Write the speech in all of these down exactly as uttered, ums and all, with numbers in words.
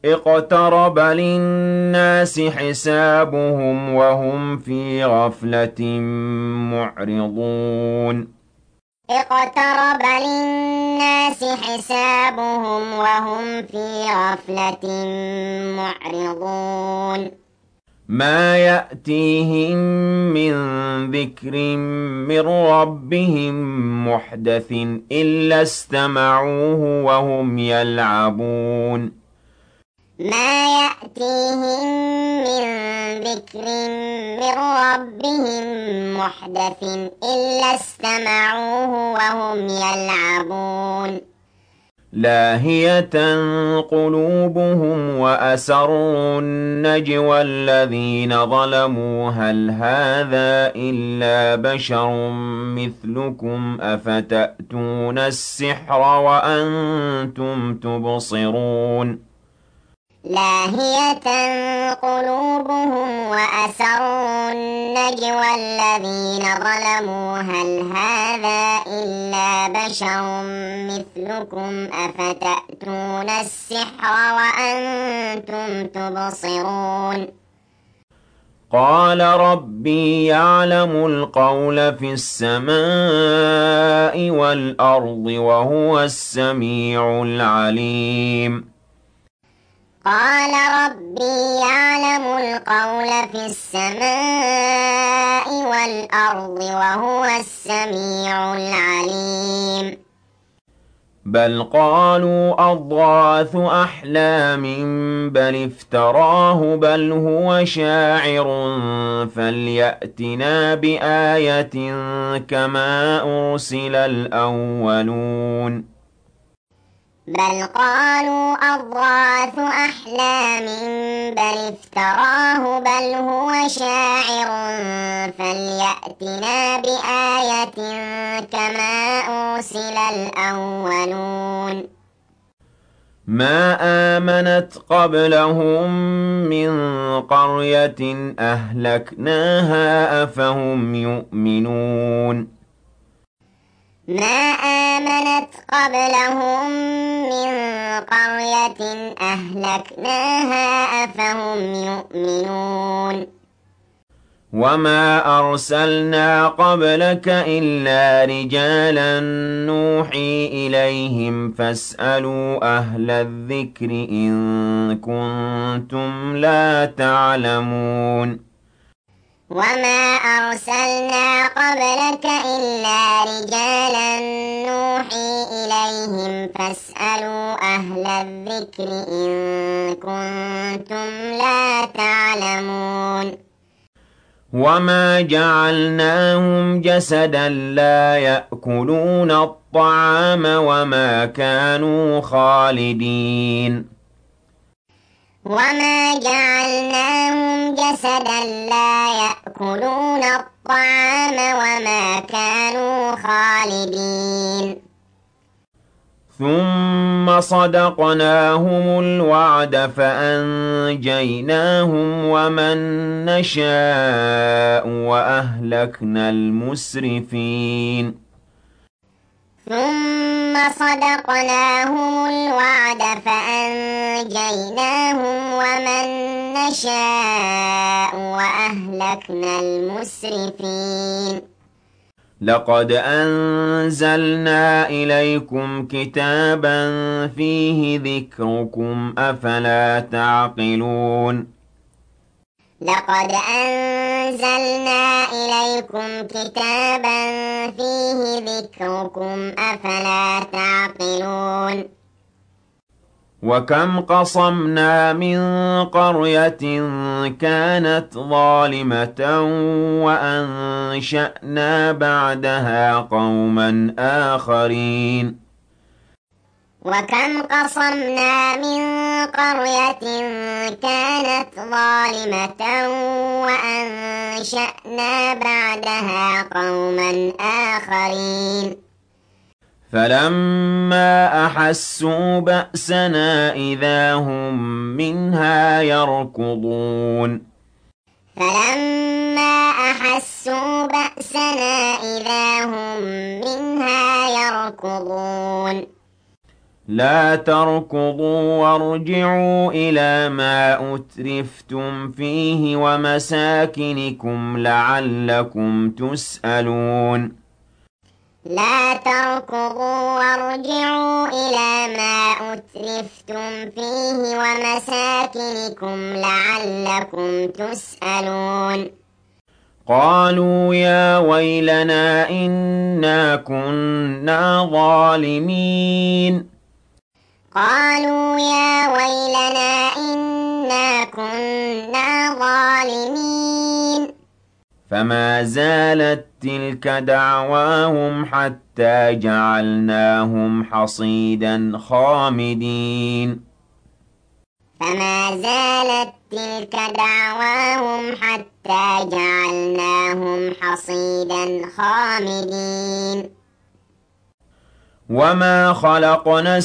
اقترب للناس حسابهم وهم في غفلة معرضون اقترب للناس حسابهم وهم في غفلة معرضون ما يأتيهم من ذكر من ربهم محدث إلا استمعوه وهم يلعبون ما يأتيهم من ذكر من ربهم محدث إلا استمعوه وهم يلعبون لاهية قلوبهم وأسروا النجوى الذين ظلموا هل هذا إلا بشر مثلكم أفتأتون السحر وأنتم تبصرون لاهية قلوبهم وأسروا النجوى الذين ظلموا هل هذا إلا بشر مثلكم أفتأتون السحر وأنتم تبصرون قال ربي يعلم القول في السماء والأرض وهو السميع العليم قال ربي يعلم القول في السماء والأرض وهو السميع العليم بل قالوا أضغاث أحلام بل افتراه بل هو شاعر فليأتنا بآية كما أرسل الأولون بل قالوا أضغاث أحلام بل افتراه بل هو شاعر فليأتنا بآية كما أرسل الأولون ما آمنت قبلهم من قرية أهلكناها أفهم يؤمنون ما آمنت قبلهم من قرية أهلكناها أفهم يؤمنون وما أرسلنا قبلك إلا رجالا نوحي إليهم فاسألوا أهل الذكر إن كنتم لا تعلمون وما أرسلنا قبلك إلا رجالا نوحي إليهم فاسألوا أهل الذكر إن كنتم لا تعلمون وما جعلناهم جسدا لا يأكلون الطعام وما كانوا خالدين وما جعلناهم جسدا لا يأكلون الطعام وما كانوا خالدين ثم صدقناهم الوعد فأنجيناهم ومن نشاء وأهلكنا المسرفين ثم صدقناهم الوعد فأنجيناهم ومن نشاء وأهلكنا المسرفين لقد أنزلنا إليكم كتابا فيه ذكركم أفلا تعقلون لقد أنزلنا إليكم كتابا فيه ذكركم أفلا تعقلون وكم قصمنا من قرية كانت ظالمة وأنشأنا بعدها قوما آخرين وكم قصمنا من قرية كانت ظالمة وأنشأنا بعدها قوما آخرين فلما أحسوا بأسنا إذا هم منها يركضون فلما أحسوا بأسنا إذا هم منها يركضون لا تركضوا وارجعوا إلى ما أترفتم فيه ومساكنكم لعلكم تسألون لا تركضوا وارجعوا إلى ما أترفتم فيه ومساكنكم لعلكم تسألون قالوا يا ويلنا إنا كنا ظالمين قالوا يا ويلنا إنا كنا ظالمين فما زالت تلك دعواهم حتى جعلناهم حصيدا خامدين فما زالت تلك دعواهم حتى جعلناهم حصيدا خامدين وما خلقنا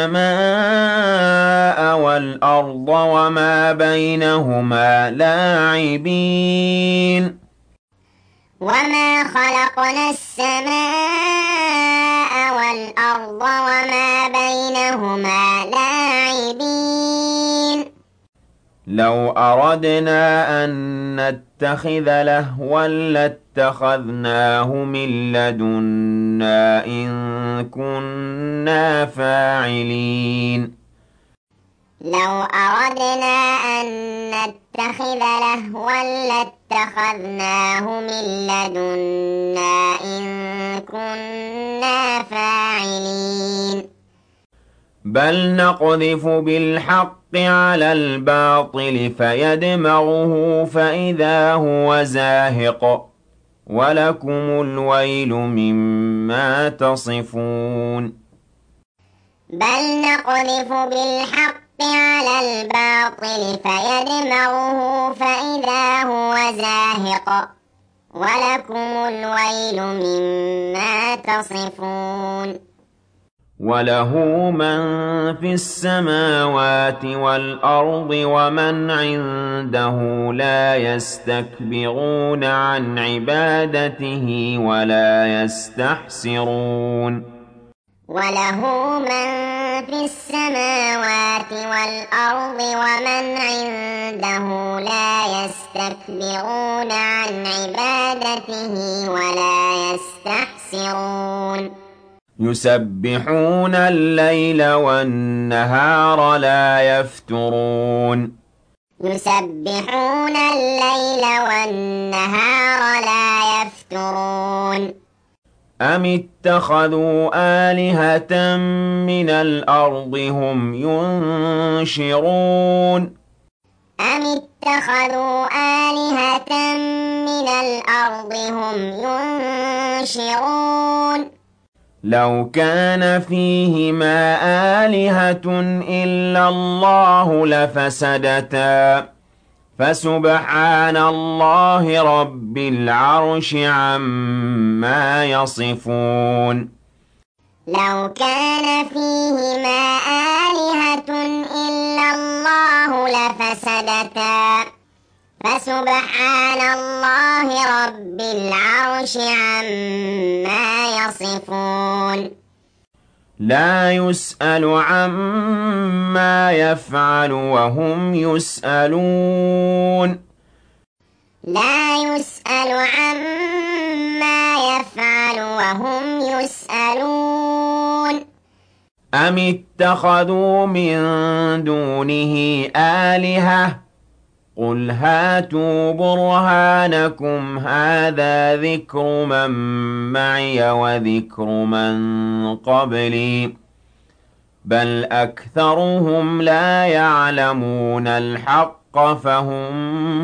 السماء والأرض وما بينهما لاعبين وما خلقنا السماء والأرض وما بينهما لاعبين لو أردنا أن نتخذ لهوا لاتخذناه من لدنا إن كنا فاعلين لو أردنا أن نتخذ لهوا لاتخذناه من لدنا إن كنا فاعلين بل نقذف بالحق على الباطل فيدمغه فإذا هو زاهق ولكم الويل مما تصفون بل نقذف بالحق على الباطل فيدمغه فإذا هو زاهق ولكم الويل مما تصفون وله من في السماوات والأرض ومن عنده لا يستكبرون عن عبادته ولا يستحسرون وله من في السماوات والأرض ومن عنده لا يستكبرون عن عبادته ولا يستحسرون يسبحون الليل والنهار لا يفترون يسبحون الليل والنهار لا يفترون أم اتخذوا آلهة من الأرض هم ينشرون أم اتخذوا آلهة من الأرض هم ينشرون لو كان فيهما آلهة إلا الله لفسدتا فسبحان الله رب العرش عما يصفون لو كان فيهما آلهة إلا الله لفسدتا فسبحان الله رب العرش عما يصفون لا يسأل عما يفعل وهم يسألون لا يسأل عما يفعل وهم يسألون أم اتخذوا من دونه آلهة قل هاتوا برهانكم هذا ذكر من معي وذكر من قبلي بل أكثرهم لا يعلمون الحق فهم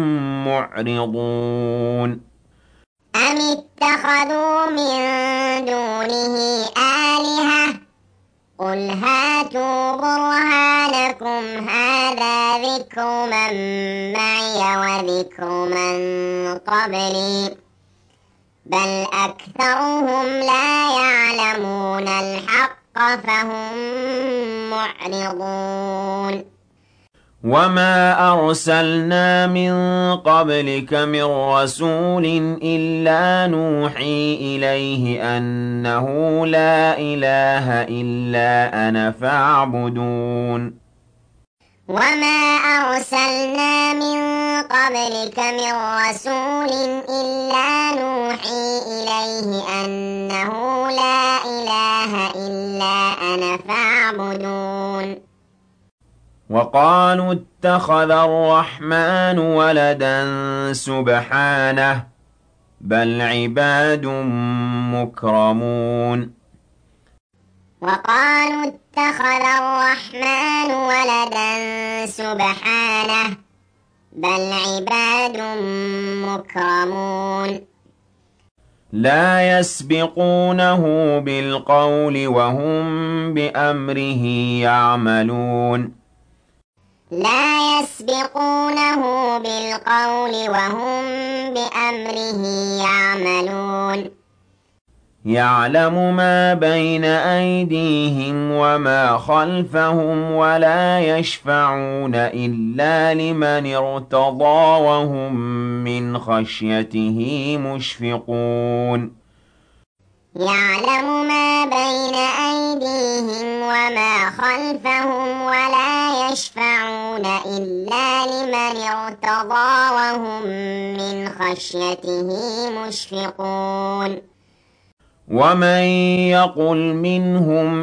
معرضون أم اتخذوا من دونه آلهة قل هاتوا برهانكم هذا ذكر من معي وذكر من قبلي بل أكثرهم لا يعلمون الحق فهم معرضون وَمَا أَرْسَلْنَا مِن قَبْلِكَ مِن رَّسُولٍ إِلَّا نُوحِي إِلَيْهِ أَنَّهُ لَا إِلَٰهَ إِلَّا أَنَا فَاعْبُدُونِ وَمَا أَرْسَلْنَا مِن قَبْلِكَ مِن رَّسُولٍ إِلَّا نُوحِي إِلَيْهِ أَنَّهُ لَا إِلَٰهَ إِلَّا أَنَا فَاعْبُدُونِ وَقَالُوا اتَّخَذَ الرَّحْمَٰنُ وَلَدًا سُبْحَانَهُ ۖ بَلْ عِبَادٌ مُّكْرَمُونَ وَقَالُوا اتَّخَذَ الرَّحْمَٰنُ وَلَدًا سُبْحَانَهُ ۖ بَلْ عِبَادٌ مُّكْرَمُونَ لَا يَسْبِقُونَهُ بِالْقَوْلِ وَهُم بِأَمْرِهِ يَعْمَلُونَ لَا يَسْبِقُونَهُ بِالْقَوْلِ وَهُم بِأَمْرِهِ يَعْمَلُونَ يَعْلَمُ مَا بَيْنَ أَيْدِيهِمْ وَمَا خَلْفَهُمْ وَلَا يَشْفَعُونَ إِلَّا لِمَنِ ارْتَضَىٰ وَهُم مِّنْ خَشْيَتِهِ مُشْفِقُونَ يَعْلَمُ مَا بَيْنَ أَيْدِيهِمْ وَمَا خَلْفَهُمْ وَلَا يَشْفَعُونَ إِلَّا لِمَنِ ارْتَضَىٰ وَهُم مِّنْ خَشْيَتِهِ مُشْفِقُونَ وَمَن يَقُلْ مِنْهُمْ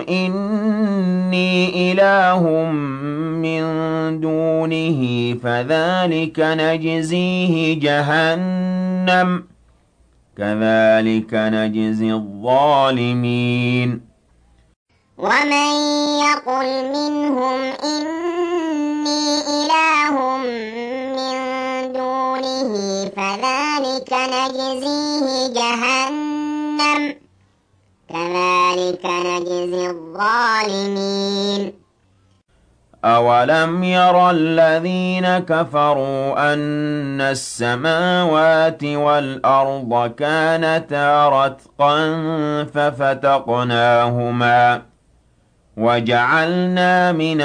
إِنِّي إِلَٰهٌ مِّن دُونِهِ فَذَٰلِكَ نَجْزِيهِ جَهَنَّمَ ۚ كَذَٰلِكَ نَجْزِي الظَّالِمِينَ وَمَن يَقُلْ مِنْهُمْ إِنِّي إِلَٰهٌ مِّن دُونِهِ فَذَٰلِكَ نَجْزِيهِ جَهَنَّمَ ۚ كَذَٰلِكَ نَجْزِي الظَّالِمِينَ أَوَلَمْ يَرَ الَّذِينَ كَفَرُوا أَنَّ السَّمَاوَاتِ وَالْأَرْضَ كَانَتَا رَتْقًا فَفَتَقْنَاهُمَا وَجَعَلْنَا مِنَ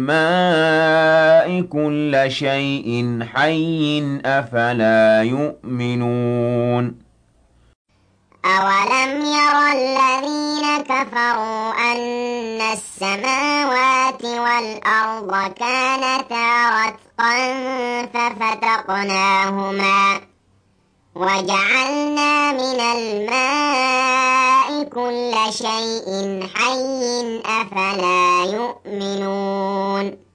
الْمَاءِ كُلَّ شَيْءٍ حَيٍّ ۖ أَفَلَا يُؤْمِنُونَ أَوَلَمْ يَرَ الَّذِينَ كَفَرُوا أَنَّ السَّمَاوَاتِ وَالْأَرْضَ كَانَتَا رَتْقًا فَفَتَقْنَاهُمَا وَجَعَلْنَا مِنَ الْمَاءِ كُلَّ شَيْءٍ حَيٍّ ۖ أَفَلَا يُؤْمِنُونَ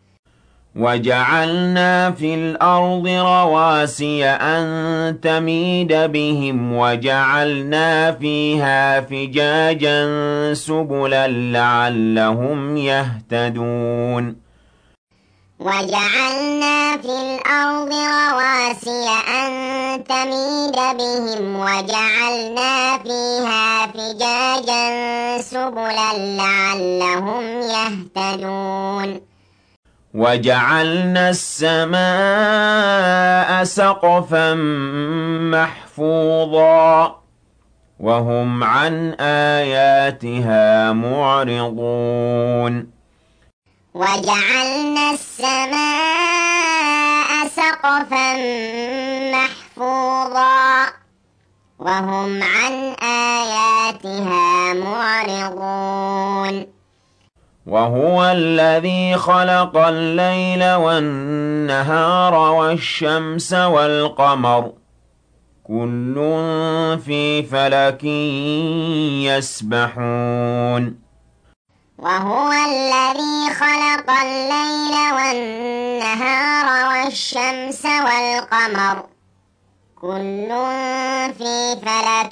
وَجَعَلْنَا فِي الْأَرْضِ رَوَاسِيَ أَن تَمِيدَ بِهِمْ وَجَعَلْنَا فِيهَا فِجَاجًا سُبُلًا لَّعَلَّهُمْ يَهْتَدُونَ وَجَعَلْنَا فِي الْأَرْضِ رَوَاسِيَ أَن تَمِيدَ بِهِمْ وَجَعَلْنَا فِيهَا فِجَاجًا سُبُلًا لَّعَلَّهُمْ يَهْتَدُونَ وَجَعَلْنَا السَّمَاءَ سَقْفًا مَّحْفُوظًا وَهُمْ عَنْ آيَاتِهَا مُعْرِضُونَ وَجَعَلْنَا السَّمَاءَ سَقْفًا مَّحْفُوظًا وَهُمْ عَنْ آيَاتِهَا مُعْرِضُونَ وَهُوَ الَّذِي خَلَقَ اللَّيْلَ وَالنَّهَارَ وَالشَّمْسَ وَالْقَمَرَ ۖ كُلٌّ فِي فَلَكٍ يَسْبَحُونَ وَهُوَ الَّذِي خَلَقَ اللَّيْلَ وَالنَّهَارَ وَالشَّمْسَ وَالْقَمَرَ ۖ كُلٌّ فِي فَلَكٍ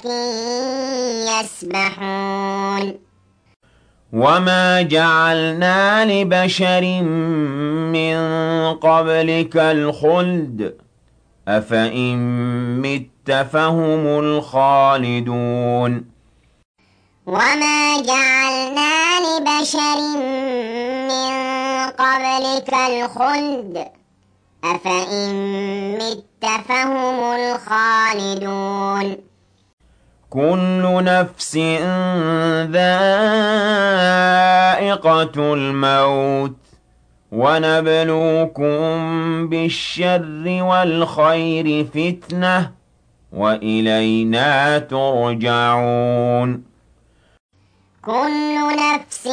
يَسْبَحُونَ وَمَا جَعَلْنَا لِبَشَرٍ مِّن قَبْلِكَ الْخُلْدَ ۖ أَفَإِن مِّتَّ فَهُمُ الْخَالِدُونَ وَمَا جَعَلْنَا لِبَشَرٍ مِّن قَبْلِكَ الْخُلْدَ ۖ أَفَإِن مِّتَّ فَهُمُ الْخَالِدُونَ كُلُّ نَفْسٍ ذَائِقَةُ الْمَوْتِ وَنَبْلُوكُم بِالشَّرِّ وَالْخَيْرِ فِتْنَةً وَإِلَيْنَا تُرْجَعُونَ كُلُّ نَفْسٍ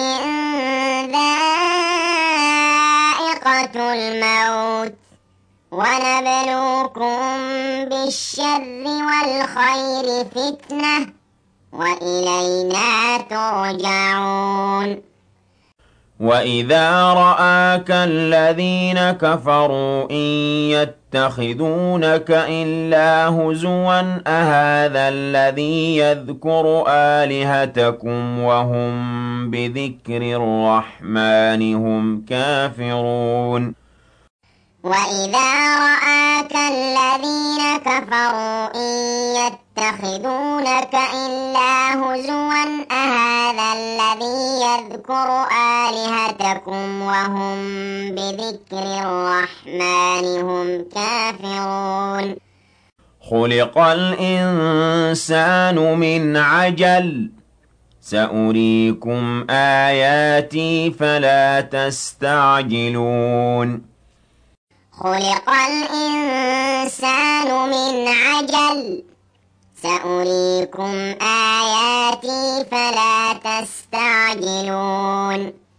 ذَائِقَةُ الْمَوْتِ وَنَبْلُوكُم بِالشَّرِّ وَالْخَيْرِ فِتْنَةً وَإِلَيْنَا تُرْجَعُونَ وَإِذَا رَآكَ الَّذِينَ كَفَرُوا إِن يَتَّخِذُونَكَ إِلَّا هُزُوًا أَهَٰذَا الَّذِي يَذْكُرُ آلِهَتَكُمْ وَهُم بِذِكْرِ الرَّحْمَٰنِ هُمْ كَافِرُونَ وَإِذَا رَآكَ الَّذِينَ كَفَرُوا إِن يَتَّخِذُونَكَ إِلَّا هُزُوًا أَهَٰذَا الَّذِي يَذْكُرُ آلِهَتَكُمْ وَهُم بِذِكْرِ الرَّحْمَٰنِ هُمْ كَافِرُونَ خُلِقَ الْإِنسَانُ مِنْ عَجَلٍ ۚ سَأُرِيكُمْ آيَاتِي فَلَا تَسْتَعْجِلُونِ خُلِقَ الْإِنسَانُ مِنْ عَجَلٍ ۚ سَأُرِيكُمْ آيَاتِي فَلَا تَسْتَعْجِلُونَ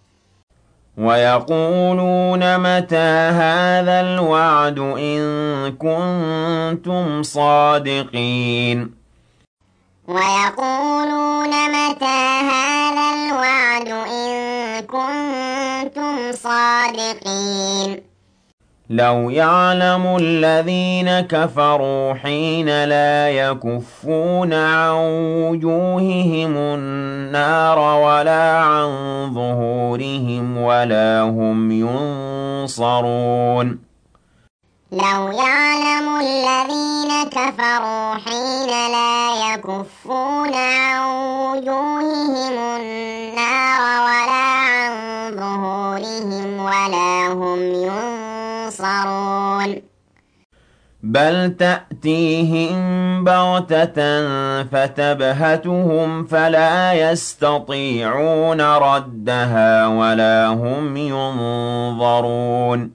وَيَقُولُونَ مَتَىٰ هَٰذَا الْوَعْدُ إِن كُنتُمْ صَادِقِينَ وَيَقُولُونَ مَتَىٰ هَٰذَا الْوَعْدُ إِن كُنتُمْ صَادِقِينَ لَوْ يَعْلَمُ الَّذِينَ كَفَرُوا حِينَ لَا يَكُفُّونَ عَن وُجُوهِهِمُ النَّارَ وَلَا عَن ظُهُورِهِمْ وَلَا هُمْ يُنصَرُونَ لَوْ يَعْلَمُ الَّذِينَ كَفَرُوا حِينَ لَا يَكُفُّونَ عَن وُجُوهِهِمُ النَّارَ وَلَا عَن ظُهُورِهِمْ وَلَا هُمْ يُنصَرُونَ بَلْ تَأْتِيهِم بَغْتَةً فَتَبْهَتُهُمْ فَلَا يَسْتَطِيعُونَ رَدَّهَا وَلَا هُمْ يُنظَرُونَ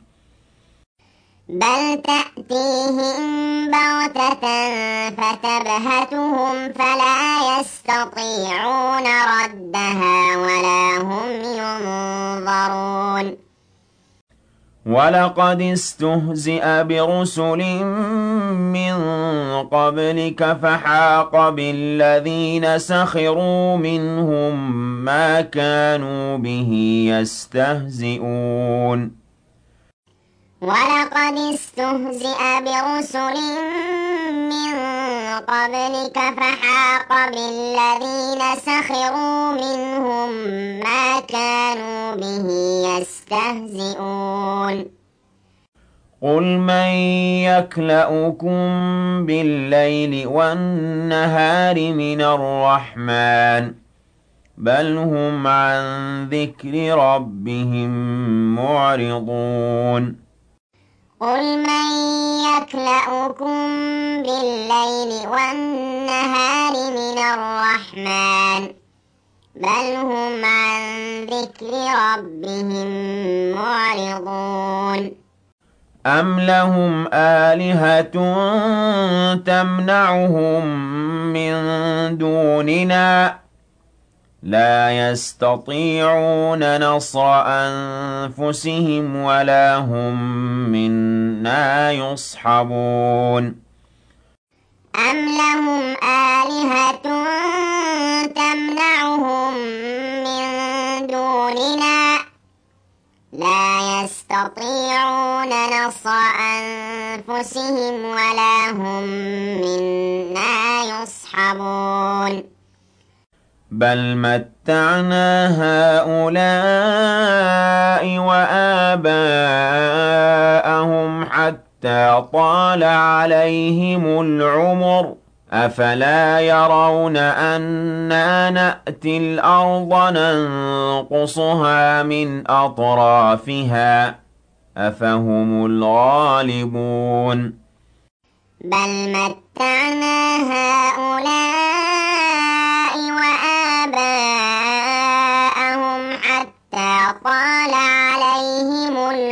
بَلْ تَأْتِيهِم بَغْتَةً فَتَبْهَتُهُمْ فَلَا يَسْتَطِيعُونَ رَدَّهَا وَلَا هُمْ يُنظَرُونَ وَلَقَدِ اسْتُهْزِئَ بِرُسُلٍ مِّن قَبْلِكَ فَحَاقَ بِالَّذِينَ سَخِرُوا مِنْهُم مَّا كَانُوا بِهِ يَسْتَهْزِئُونَ وَلَقَدِ اسْتُهْزِئَ بِرُسُلٍ مِّن قَبْلِكَ فَحَاقَ بِالَّذِينَ سَخِرُوا مِنْهُم مَّا كَانُوا بِهِ يَسْتَهْزِئُونَ قُلْ مَن يَكْلَؤُكُم بِاللَّيْلِ وَالنَّهَارِ مِنَ الرَّحْمَٰنِ بَلْ هُمْ عَن ذِكْرِ رَبِّهِم مُّعْرِضُونَ قُلْ مَن يَكْلَؤُكُم بِاللَّيْلِ وَالنَّهَارِ مِنَ الرَّحْمَٰنِ بَلْ هُمْ عَن ذِكْرِ رَبِّهِم مُّعْرِضُونَ أَمْ لَهُمْ آلِهَةٌ تَمْنَعُهُم مِّن دُونِنَا ۚ لَا يَسْتَطِيعُونَ نَصْرَ أَنفُسِهِمْ وَلَا هُم مِّنَّا يُصْحَبُونَ أَمْ لَهُمْ آلِهَةٌ تَمْنَعُهُم مِّن دُونِنَا ۚ لَا يَسْتَطِيعُونَ نَصْرَ أَنفُسِهِمْ وَلَا هُم مِّنَّا يُصْحَبُونَ بَلْ مَتَّعْنَا هَٰؤُلَاءِ وَآبَاءَهُمْ حَتَّىٰ طَالَ عَلَيْهِمُ الْعُمُرُ ۗ أَفَلَا يَرَوْنَ أَنَّا نَأْتِي الْأَرْضَ نَنقُصُهَا مِنْ أَطْرَافِهَا ۚ أَفَهُمُ الْغَالِبُونَ بَلْ مَتَّعْنَا هَٰؤُلَاءِ وَآبَاءَهُمْ حَتَّىٰ طَالَ عَلَيْهِمُ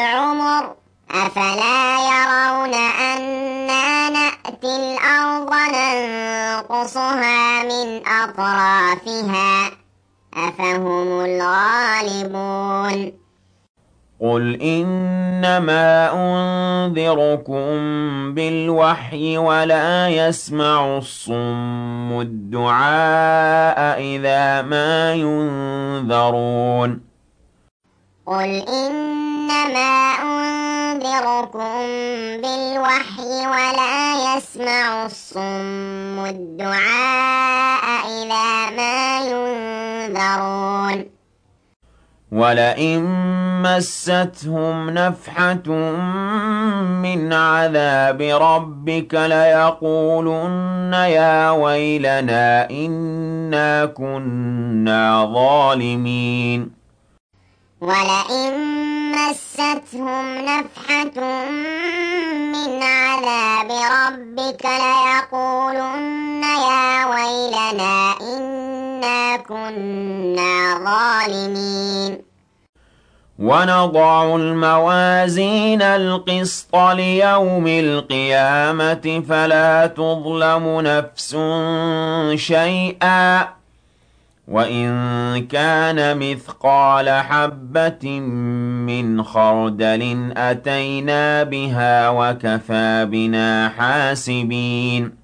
أفلا يرون أنا نأتي الأرض ننقصها من أطرافها أفهم الغالبون قل إنما أنذركم بالوحي ولا يسمع الصم الدعاء إذا ما ينذرون قل إنما أنذركم بالوحي ولا يسمع الصم الدعاء إذا ما ينذرون ولئن مستهم نفحة من عذاب ربك ليقولن يا ويلنا إنا كنا ظالمين ولئن مستهم نفحة من عذاب ربك ليقولن يا ويلنا إنا كنا ظالمين ونضع الموازين القسط ليوم القيامة فلا تظلم نفس شيئا وإن كان مثقال حبة من خردل أتينا بها وكفى بنا حاسبين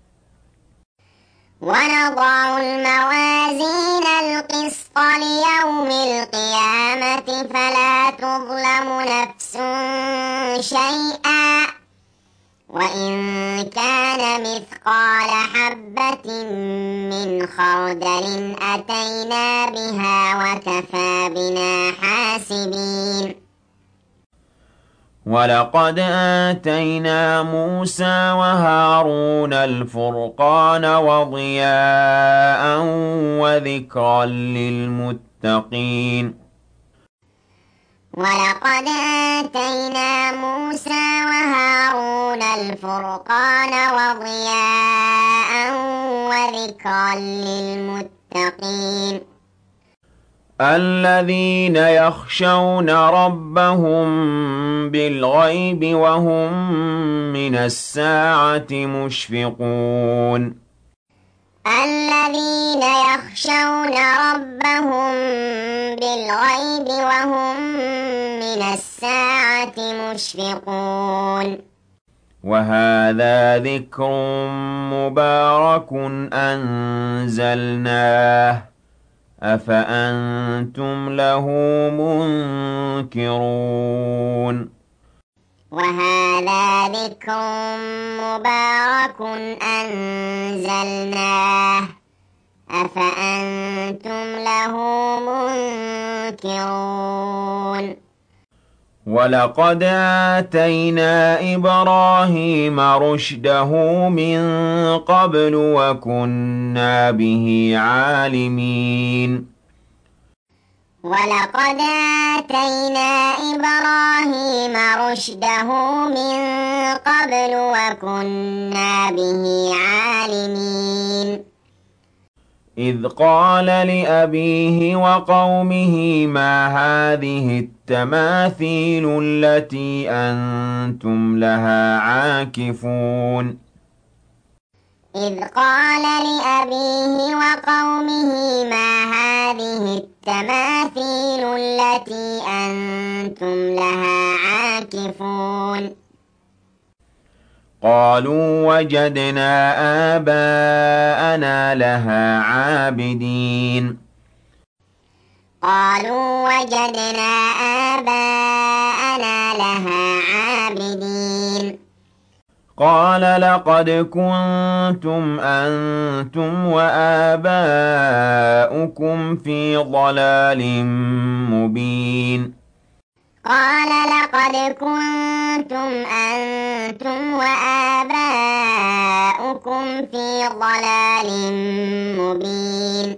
ونضع الموازين القسط ليوم القيامة فلا تظلم نفس شيئا وإن كان مثقال حبة من خردل أتينا بها وكفى بنا حاسبين ولقد آتينا موسى وهارون الفرقان وضياء وذكرا للمتقين ولقد آتينا موسى وهارون الفرقان وضياء وذكرا للمتقين الذين يخشون ربهم بالغيب وهم من الساعة مشفقون الذين يخشون ربهم بالغيب وهم من الساعة مشفقون وهذا ذكر مبارك أنزلناه أفأنتم له منكرون وهذا ذكر مبارك أنزلناه أفأنتم له منكرون ولقد آتينا إبراهيم رشده من قبل وكنا به عالمين ولقد آتينا إبراهيم رشده من قبل وكنا به عالمين إذ قال لأبيه وقومه ما هذه التماثيل التي أنتم لها عاكفون إذ قال لأبيه وقومه ما هذه التماثيل التي أنتم لها عاكفون قالوا وجدنا آباءنا لها عابدين قالوا وجدنا آباءنا لها عابدين قال لقد كنتم أنتم وآباؤكم في ضلال مبين قال لقد كنتم أنتم وآباؤكم في ضلال مبين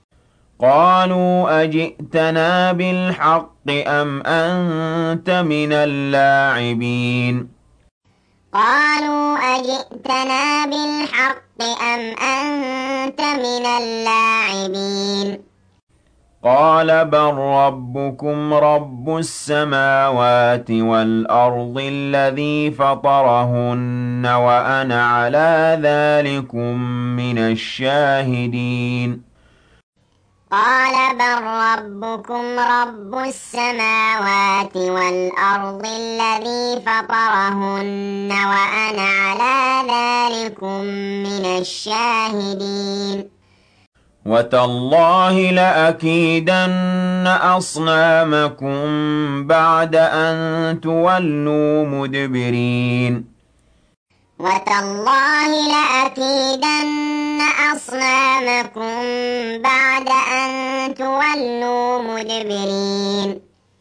قالوا أجئتنا بالحق أم أنت من اللاعبين قالوا أجئتنا بالحق أم أنت من اللاعبين قال بل ربكم رب السماوات والأرض الذي فطرهن وأنا على ذلكم من الشاهدين قال بل ربكم رب السماوات والأرض الذي فطرهن وأنا على ذلكم من الشاهدين وتالله لأكيدن أصنامكم بعد أن تولوا مدبرين وتالله لأكيدن أصنامكم بعد أن تولوا مدبرين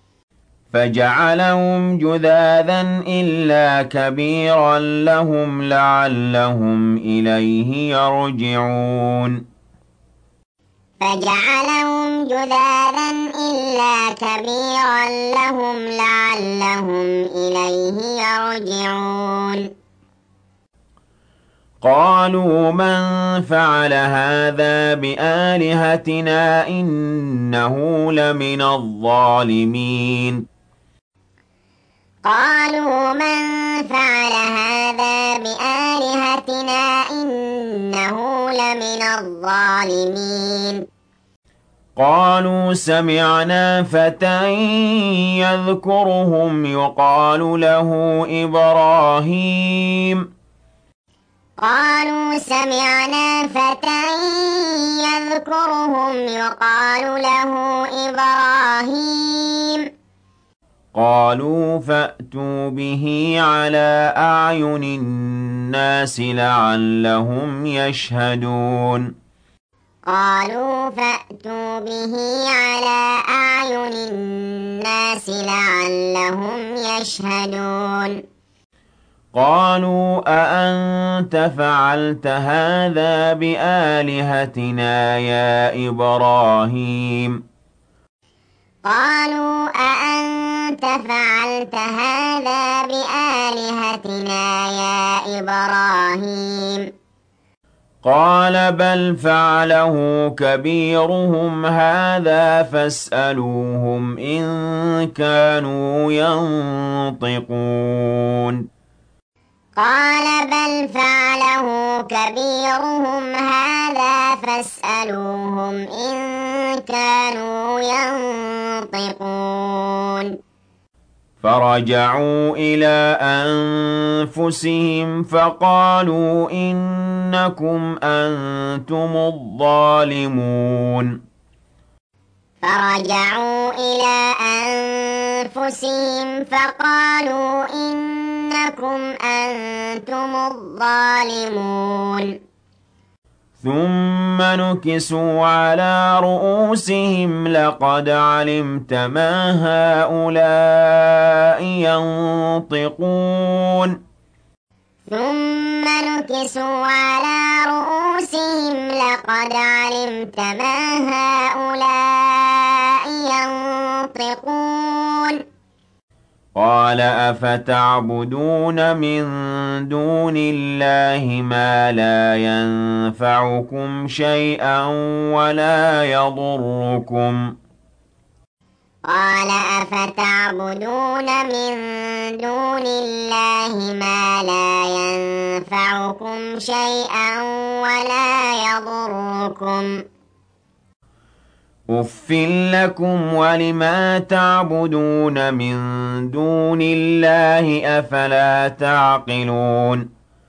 فجعلهم جذاذا إلا كبيرا لهم لعلهم إليه يرجعون فجعلهم جذاذا إلا كبيرا لهم لعلهم إليه يرجعون قالوا من فعل هذا بآلهتنا إنه لمن الظالمين قالوا من فعل هذا بآلهتنا إنه لمن الظالمين قالوا سمعنا فتى يذكرهم يقال له إبراهيم قالوا سمعنا فتى يذكرهم يقال له إبراهيم قالوا فأتوا به على أعين الناس لعلهم يشهدون قالوا فأتوا به على أعين الناس لعلهم يشهدون قالوا أأنت فعلت هذا بآلهتنا يا إبراهيم قالوا أأنت فعلت هذا بآلهتنا يا إبراهيم قال بل فعله كبيرهم هذا فاسألوهم إن كانوا ينطقون قال بل فعله كبيرهم هذا فاسألوهم إن كانوا ينطقون فرجعوا إلى أنفسهم فقالوا إنكم أنتم الظالمون فرجعوا إلى أنفسهم فقالوا إنكم أنتم الظالمون ثم نكسوا على رؤوسهم لقد علمت ما هؤلاء ينطقون ثم نكسوا على رؤوسهم لقد علمت ما هؤلاء ينطقون قال أفتعبدون من دون الله ما لا ينفعكم شيئا ولا يضركم قال أفتعبدون من دون الله ما لا ينفعكم شيئا ولا يضركم أُفٍّ لكم ولما تعبدون من دون الله أفلا تعقلون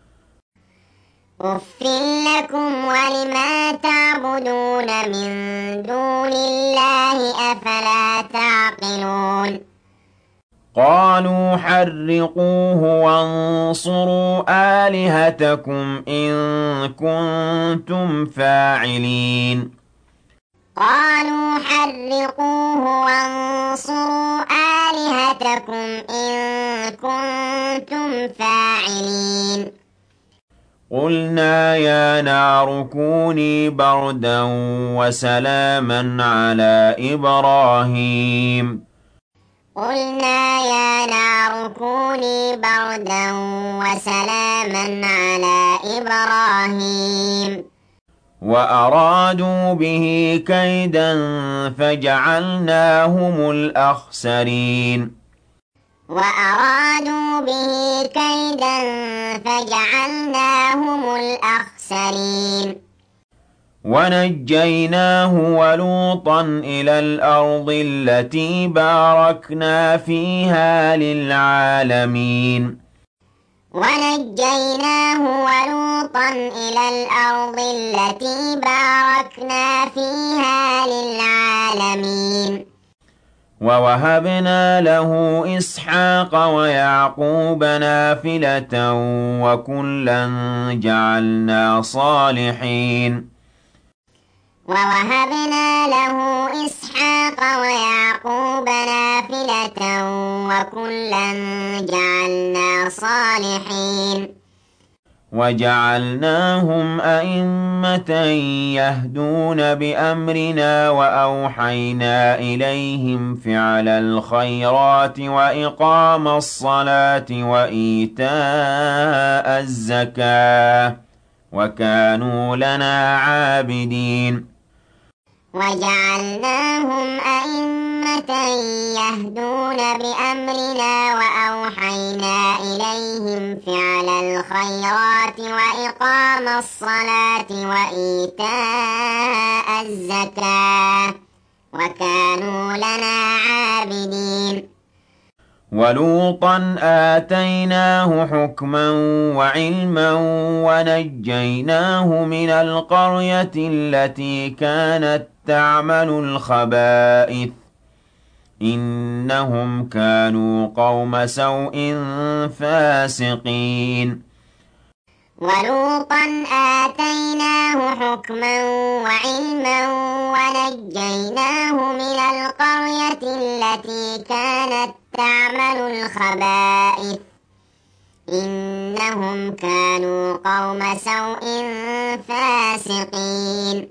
أف لكم ولما تعبدون من دون الله أفلا تعقلون قالوا حرقوه وانصروا آلهتكم إن كنتم فاعلين قالوا حرقوه وانصروا آلهتكم إن كنتم فاعلين قلنا يا نار كوني بردا وسلاما على إبراهيم قلنا يا نار كوني بردا وسلاما على إبراهيم وأرادوا به كيدا فجعلناهم الأخسرين وأرادوا به كيدا فجعلناهم الأخسرين ونجيناه ولوطا إلى الأرض التي باركنا فيها للعالمين ونجيناه ولوطا إلى الأرض التي باركنا فيها للعالمين ووهبنا له إسحاق ويعقوب نافلة وكلا جعلنا صالحين ووهبنا له إسحاق ويعقوب نافلة وكلا جعلنا صالحين وجعلناهم أئمة يهدون بأمرنا وأوحينا إليهم فعل الخيرات وإقام الصلاة وإيتاء الزكاة وكانوا لنا عابدين وجعلناهم أئمة يهدون بأمرنا وأوحينا إليهم فعل الخيرات وإقام الصلاة وإيتاء الزكاة وكانوا لنا عابدين ولوطا آتيناه حكما وعلما ونجيناه من القرية التي كانت تعمل الخبائث إنهم كانوا قوم سوء فاسقين ولوطا آتيناه حكما وعلما ونجيناه من القرية التي كانت تعمل الخبائث إنهم كانوا قوم سوء فاسقين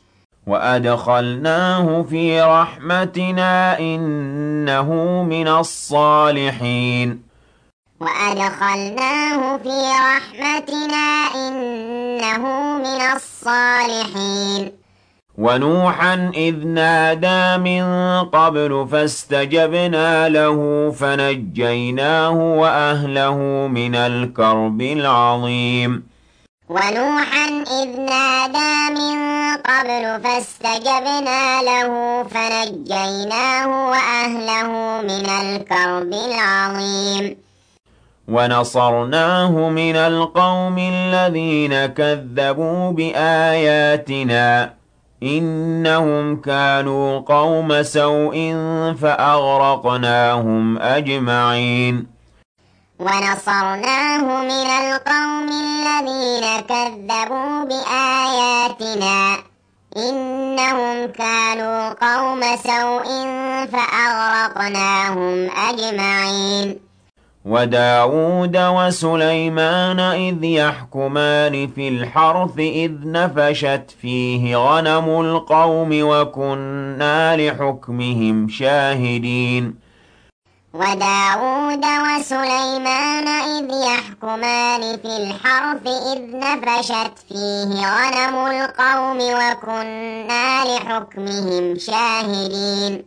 وأدخلناه في رحمتنا إنه من الصالحين وأدخلناه في رحمتنا إنه من الصالحين ونوحا إذ نادى من قبل فاستجبنا له فنجيناه وأهله من الكرب العظيم ونوحا إذ نادى من قبل فاستجبنا له فنجيناه وأهله من الكرب العظيم ونصرناه من القوم الذين كذبوا بآياتنا إنهم كانوا قوم سوء فأغرقناهم أجمعين ونصرناه من القوم الذين كذبوا بآياتنا إنهم كانوا قوم سوء فأغرقناهم أجمعين وداود وسليمان إذ يحكمان في الحرث إذ نفشت فيه غنم القوم وكنا لحكمهم شاهدين وداود وسليمان إذ يحكمان في الحرث إذ نفشت فيه غنم القوم وكنا لحكمهم شاهدين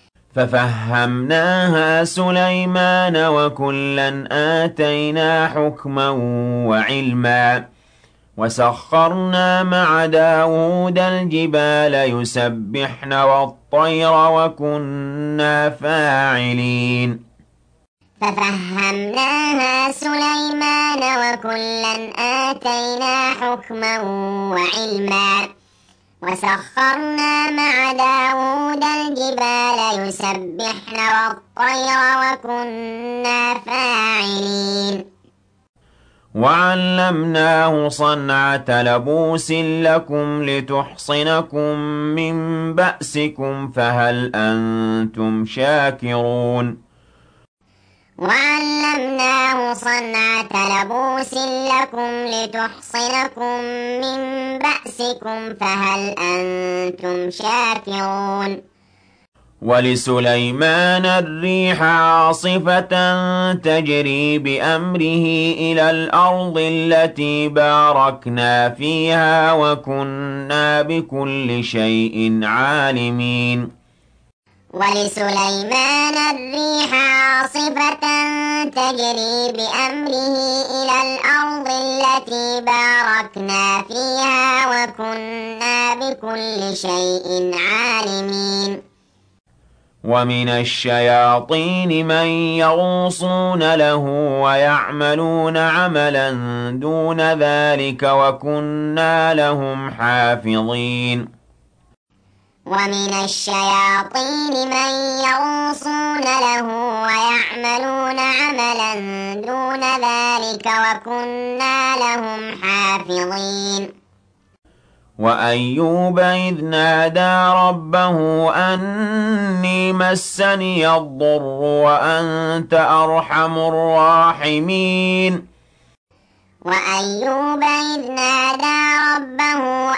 ففهمناها سليمان وكلا آتينا حكما وعلما وسخرنا مع داود الجبال يسبحن والطير وكنا فاعلين ففهمناها سليمان وكلا آتينا حكما وعلما وسخرنا مع داود الجبال يسبحن والطير وكنا فاعلين وعلمناه صنعة لبوس لكم لتحصنكم من بأسكم فهل أنتم شاكرون وعلمناه صنعة لبوس لكم لتحصنكم من بأسكم فهل أنتم شاكرون وَلِسُلَيْمَانَ الرِّيحَ عَاصِفَةً تَجْرِي بِأَمْرِهِ إِلَى الْأَرْضِ الَّتِي بَارَكْنَا فِيهَا وَكُنَّا بِكُلِّ شَيْءٍ عَالِمِينَ وَلِسُلَيْمَانَ الرِّيحَ عَاصِفَةً تَجْرِي بِأَمْرِهِ إِلَى الْأَرْضِ الَّتِي بَارَكْنَا فِيهَا وَكُنَّا بِكُلِّ شَيْءٍ عَالِمِينَ وَمِنَ الشَّيَاطِينِ مَن يَغُوصُونَ لَهُ وَيَعْمَلُونَ عَمَلًا دُونَ ذَلِكَ وَكُنَّا لَهُمْ حَافِظِينَ وَمِنَ الشَّيَاطِينِ مَن يَغُوصُونَ لَهُ وَيَعْمَلُونَ عَمَلًا دُونَ ذَلِكَ وَكُنَّا لَهُمْ حَافِظِينَ وَأَيُّوبَ إِذْ نَادَىٰ رَبَّهُ أَنِّي مَسَّنِيَ الضُّرُّ وَأَنتَ أَرْحَمُ الرَّاحِمِينَ وَأَيُّوبَ إِذْ نَادَىٰ رَبَّهُ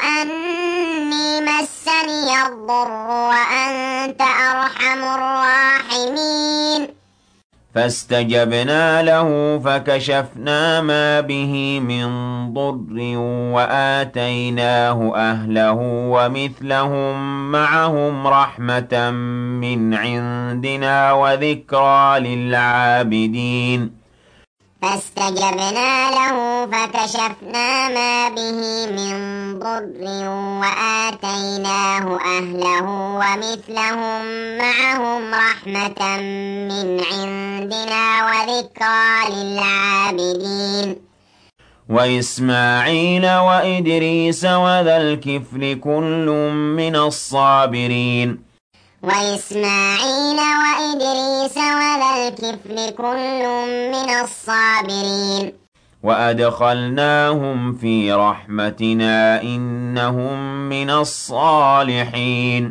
أَنِّي مَسَّنِيَ الضُّرُّ وَأَنتَ أَرْحَمُ الرَّاحِمِينَ فَاسْتَجَبْنَا لَهُ فَكَشَفْنَا مَا بِهِ مِن ضُرٍّ وَآتَيْنَاهُ أَهْلَهُ وَمِثْلَهُم مَّعَهُمْ رَحْمَةً مِّنْ عِندِنَا وَذِكْرَىٰ لِلْعَابِدِينَ فَاسْتَجَبْنَا لَهُ فَكَشَفْنَا مَا بِهِ مِن ضُرٍّ وَآتَيْنَاهُ أَهْلَهُ وَمِثْلَهُم مَّعَهُمْ رَحْمَةً مِّنْ عِندِنَا وَذِكْرَىٰ لِلْعَابِدِينَ وَإِسْمَاعِيلَ وَإِدْرِيسَ وَذَا الْكِفْلِ كُلٌّ مِّنَ الصَّابِرِينَ وَإِسْمَاعِيلَ وَإِدْرِيسَ وَذَا الْكِفْلِ كُلٌّ مِّنَ الصَّابِرِينَ وَأَدْخَلْنَاهُمْ فِي رَحْمَتِنَا إِنَّهُم مِّنَ الصَّالِحِينَ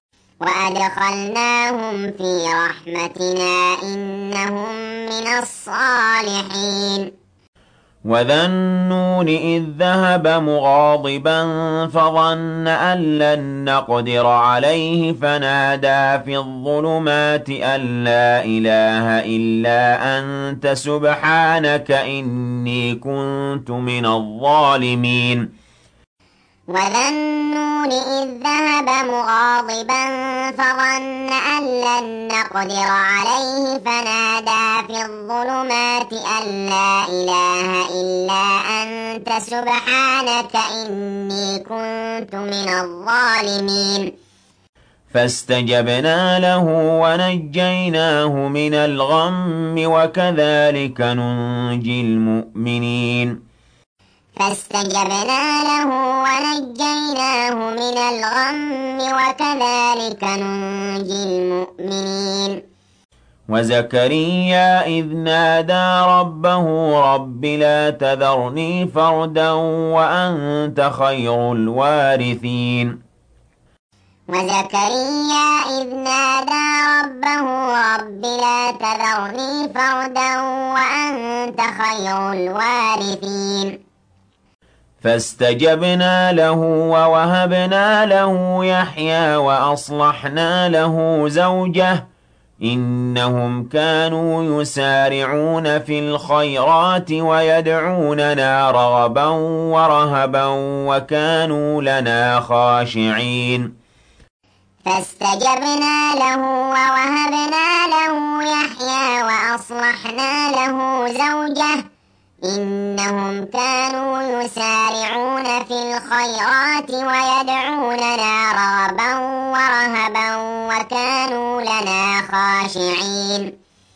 وَأَدْخَلْنَاهُمْ فِي رَحْمَتِنَا إِنَّهُم مِّنَ الصَّالِحِينَ وَذَا النُّونِ إِذ ذَّهَبَ مُغَاضِبًا فَظَنَّ أَن لَّن نَّقْدِرَ عَلَيْهِ فَنَادَىٰ فِي الظُّلُمَاتِ أَن لَّا إِلَٰهَ إِلَّا أَنتَ سُبْحَانَكَ إِنِّي كُنتُ مِنَ الظَّالِمِينَ وَذَا النُّونِ إِذ ذَّهَبَ مُغَاضِبًا فَظَنَّ أَن لَّن نَّقْدِرَ عَلَيْهِ فَنَادَىٰ فِي الظُّلُمَاتِ أَن لَّا إِلَٰهَ إِلَّا أَنتَ سُبْحَانَكَ إِنِّي كُنتُ مِنَ الظَّالِمِينَ فَاسْتَجَبْنَا لَهُ وَنَجَّيْنَاهُ مِنَ الْغَمِّ وَكَذَٰلِكَ نُنجِي الْمُؤْمِنِينَ فَاسْتَجَبْنَا لَهُ وَنَجَّيْنَاهُ مِنَ الْغَمِّ وَكَذَٰلِكَ نُنجِي الْمُؤْمِنِينَ وَزَكَرِيَّا إِذْ نَادَىٰ رَبَّهُ رَبِّ لَا تَذَرْنِي فَرْدًا وَأَنتَ خَيْرُ الْوَارِثِينَ وَزَكَرِيَّا إِذْ نَادَىٰ رَبَّهُ رَبِّ لَا تَذَرْنِي فَرْدًا وَأَنتَ خَيْرُ الْوَارِثِينَ فَاسْتَجَبْنَا لَهُ وَوَهَبْنَا لَهُ يَحْيَىٰ وَأَصْلَحْنَا لَهُ زَوْجَهُ إِنَّهُمْ كَانُوا يُسَارِعُونَ فِي الْخَيْرَاتِ وَيَدْعُونَنَا رَغَبًا وَرَهَبًا وَكَانُوا لَنَا خَاشِعِينَ فَاسْتَجَبْنَا لَهُ وَوَهَبْنَا لَهُ يَحْيَىٰ وَأَصْلَحْنَا لَهُ زَوْجَهُ إِنَّهُمْ كَانُوا يُسَارِعُونَ فِي الْخَيْرَاتِ وَيَدْعُونَنَا رَغَبًا وَرَهَبًا وَكَانُوا لَنَا خَاشِعِينَ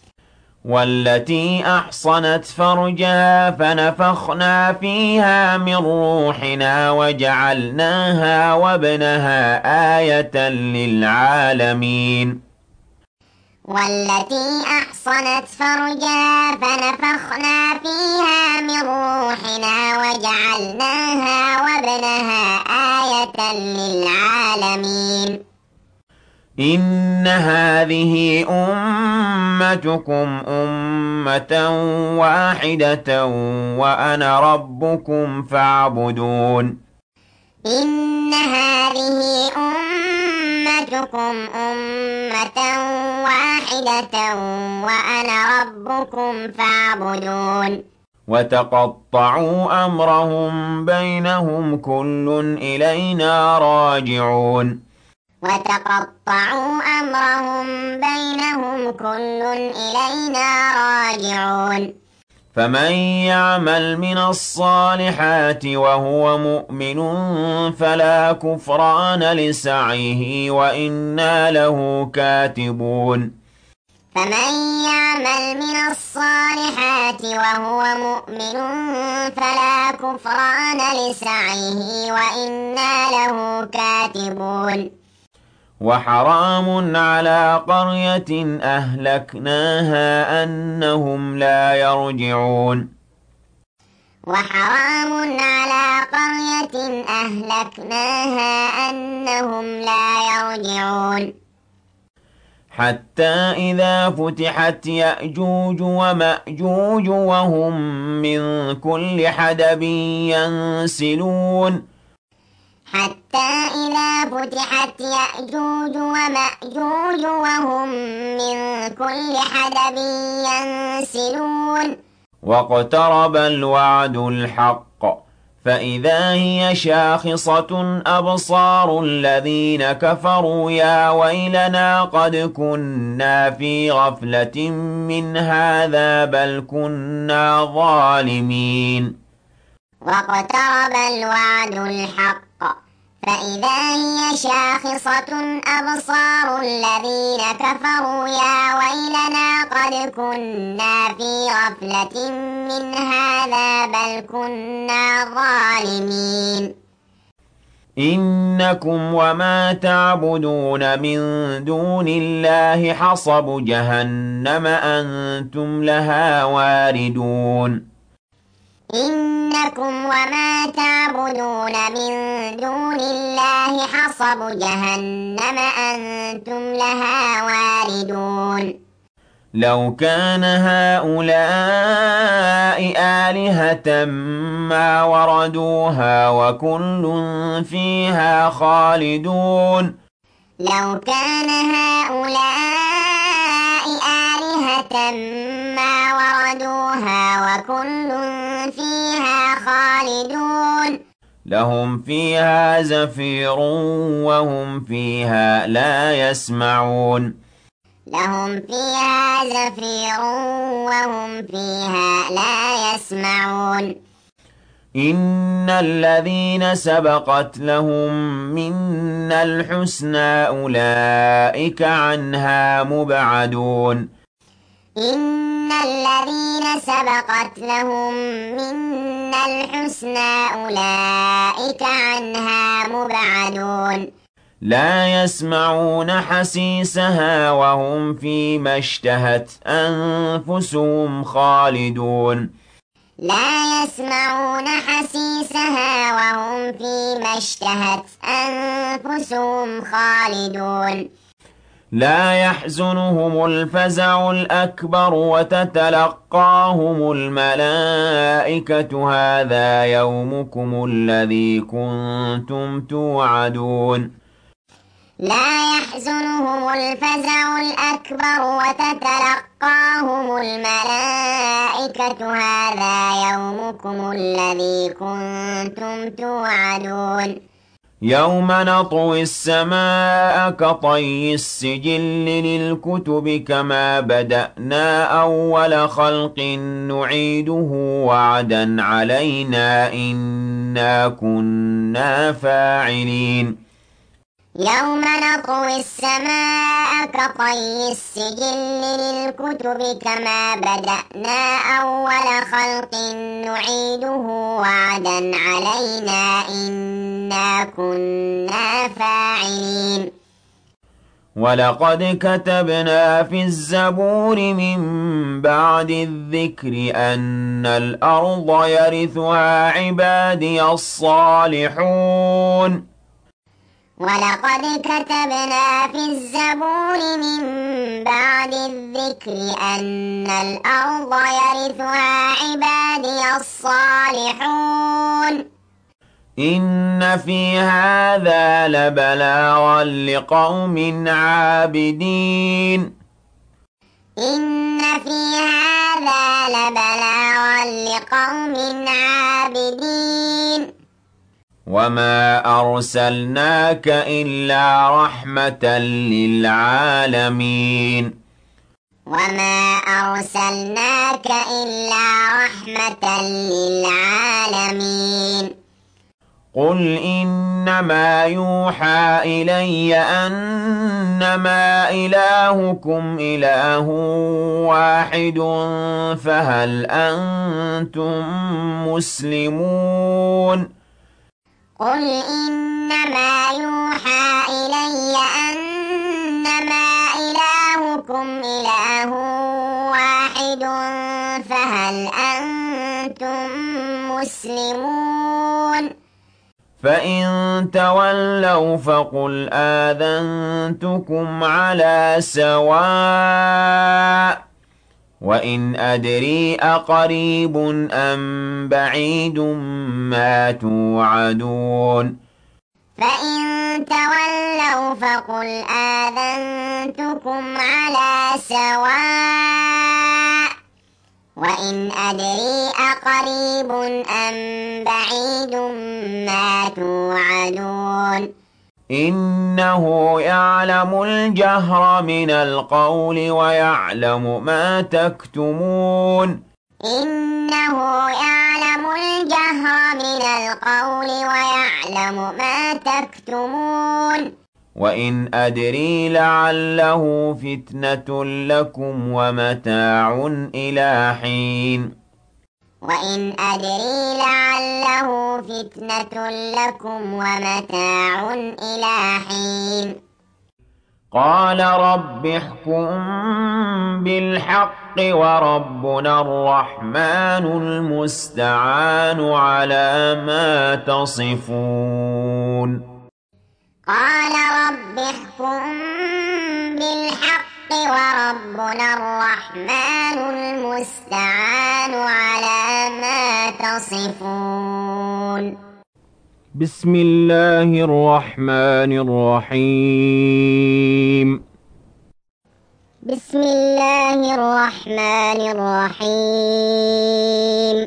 وَالَّتِي أَحْصَنَتْ فَرْجَهَا فَنَفَخْنَا فِيهَا مِن رُّوحِنَا وَجَعَلْنَاهَا وَابْنَهَا آيَةً لِّلْعَالَمِينَ وَالَّتِي أَحْصَنَتْ فَرْجَهَا فَنَفَخْنَا فِيهَا مِن رُّوحِنَا وَجَعَلْنَاهَا وَابْنَهَا آيَةً لِّلْعَالَمِينَ إِنَّ هَٰذِهِ أُمَّتُكُمْ أُمَّةً وَاحِدَةً وَأَنَا رَبُّكُمْ فَاعْبُدُونِ إِنَّ هَٰذِهِ أُمَّتُكُمْ أمتكم أمة واحدة وأنا ربكم فاعبدون وتقطعوا أمرهم بينهم كل إلينا راجعون وتقطعوا أمرهم بينهم كل إلينا راجعون فمن يعمل من الصالحات وهو مؤمن فلا كفران لسعيه وإنا له كاتبون فمن يعمل من الصالحات وهو مؤمن فلا كفران لسعيه وإنا له كاتبون وحرام على قرية أهلكناها أنهم لا يرجعون وحرام على قرية أهلكناها أنهم لا يرجعون حتى إذا فتحت يأجوج ومأجوج وهم من كل حدب ينسلون حتى إذا فتحت يأجوج ومأجوج وهم من كل حدب ينسلون واقترب الوعد الحق فإذا هي شاخصة أبصار الذين كفروا يا ويلنا قد كنا في غفلة من هذا بل كنا ظالمين واقترب الوعد الحق فإذا هي شاخصة أبصار الذين كفروا يا ويلنا قد كنا في غفلة من هذا بل كنا ظالمين إنكم وما تعبدون من دون الله حصب جهنم أنتم لها واردون إنكم وما تعبدون من دون الله حصب جهنم أنتم لها واردون لو كان هؤلاء آلهة ما وردوها وكل فيها خالدون لو كان هؤلاء آلهة ما وردوها وكل فيها خالدون لهم فيها زفير وهم فيها لا يسمعون لهم فيها زفير وهم فيها لا يسمعون إن الذين سبقت لهم منا الحسنى أولئك عنها مبعدون إن الذين سبقت لهم منا الحسنى أولئك عنها مبعدون لا يسمعون حسيسها وهم فيما اشتهت أنفسهم خالدون لا يسمعون حسيسها وهم فيما اشتهت أنفسهم خالدون لا يحزنهم الفزع الأكبر وتتلقاهم الملائكة هذا يومكم الذي كنتم توعدون لا يحزنهم الفزع الأكبر وتتلقاهم الملائكة هذا يومكم الذي كنتم توعدون يوم نطوي السماء كطي السجل للكتب كما بدأنا أول خلق نعيده وعدا علينا إنا كنا فاعلين يوم نطوي السماء كطي السجل للكتب كما بدأنا أول خلق نعيده وعدا علينا إنا كنا فاعلين ولقد كتبنا في الزبور من بعد الذكر أن الأرض يرثها عبادي الصالحون ولقد كتبنا في الزبور من بعد الذكر أن الأرض يرثها عبادي الصالحون إِنَّ فِي هَٰذَا لَبَلَاغًا لِّقَوْمٍ عَابِدِينَ إِنَّ فِي هَٰذَا لَبَلَاغًا لِّقَوْمٍ عَابِدِينَ وَمَا أَرْسَلْنَاكَ إِلَّا رَحْمَةً لِّلْعَالَمِينَ وَمَا أَرْسَلْنَاكَ إِلَّا رَحْمَةً لِّلْعَالَمِينَ قُلْ إِنَّمَا يُوحَىٰ إِلَيَّ أَنَّمَا إِلَٰهُكُمْ إِلَٰهٌ وَاحِدٌ فَهَلْ أَنتُم مُّسْلِمُونَ قُلْ إِنَّمَا يُوحَىٰ إِلَيَّ أَنَّمَا إِلَٰهُكُمْ إِلَٰهٌ وَاحِدٌ فَهَلْ أَنتُم مُّسْلِمُونَ فَإِن تَوَلَّوْا فَقُلْ آذَنتُكُمْ عَلَىٰ سَوَاءٍ ۖ وَإِنْ أَدْرِي أَقَرِيبٌ أَم بَعِيدٌ مَّا تُوعَدُونَ فَإِن تَوَلَّوْا فَقُلْ آذَنتُكُمْ عَلَىٰ سَوَاءٍ ۖ وَإِنْ أَدْرِي أَقَرِيبٌ أَم بَعِيدٌ مَّا تُوعَدُونَ إِنَّهُ يَعْلَمُ الْجَهْرَ مِنَ الْقَوْلِ وَيَعْلَمُ مَا تَكْتُمُونَ إِنَّهُ يَعْلَمُ الْجَهْرَ مِنَ الْقَوْلِ وَيَعْلَمُ مَا تَكْتُمُونَ وَإِنْ أَدْرِي لَعَلَّهُ فِتْنَةٌ لَّكُمْ وَمَتَاعٌ إِلَىٰ حِينٍ وَإِنْ أَدْرِي لَعَلَّهُ فِتْنَةٌ لَّكُمْ وَمَتَاعٌ إِلَىٰ حِينٍ قَالَ رَبِّ احْكُم بِالْحَقِّ وَرَبُّنَا الرَّحْمَٰنُ الْمُسْتَعَانُ عَلَىٰ مَا تَصِفُونَ قَالَ رَبِّ احْكُم بِالْحَقِّ وَرَبُّنَا الرَّحْمَٰنُ الْمُسْتَعَانُ عَلَىٰ مَا تَصِفُونَ بسم الله الرحمن الرحيم بسم الله الرحمن الرحيم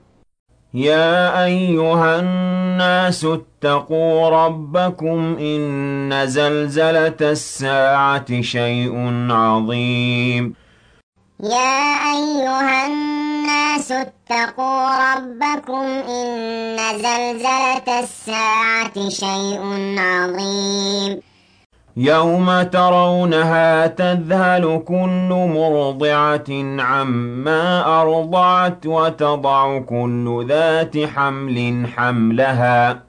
يا أيها الناس اتقوا ربكم إن زلزلة الساعة شيء عظيم يا أيها الناس اتقوا ربكم إن زلزلة الساعة شيء عظيم يوم ترونها تذهل كل مرضعة عما أرضعت وتضع كل ذات حمل حملها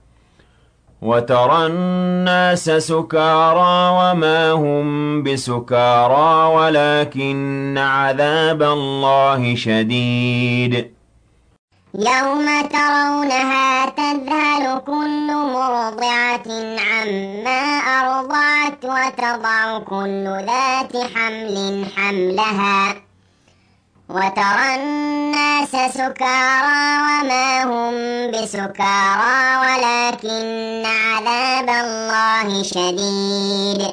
وترى الناس سكارى وما هم بسكارى ولكن عذاب الله شديد يوم ترونها تذهل كل مرضعة عما أرضعت وتضع كل ذات حمل حملها وترى الناس سكارى وما هم بسكارى ولكن عذاب الله شديد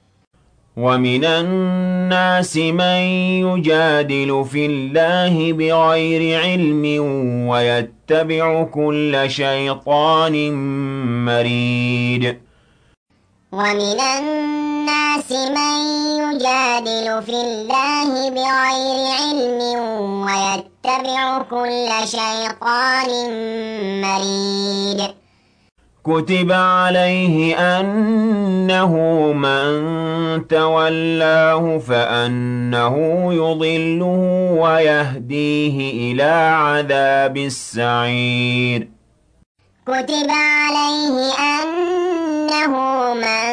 ومن الناس من يجادل في الله بغير علم ويتبع كل شيطان مريد ومن الناس من يجادل في الله بغير علم ويتبع كل شيطان مريد كتب عليه أنه من تولاه فأنه يضله ويهديه إلى عذاب السعير كتب عليه أنه من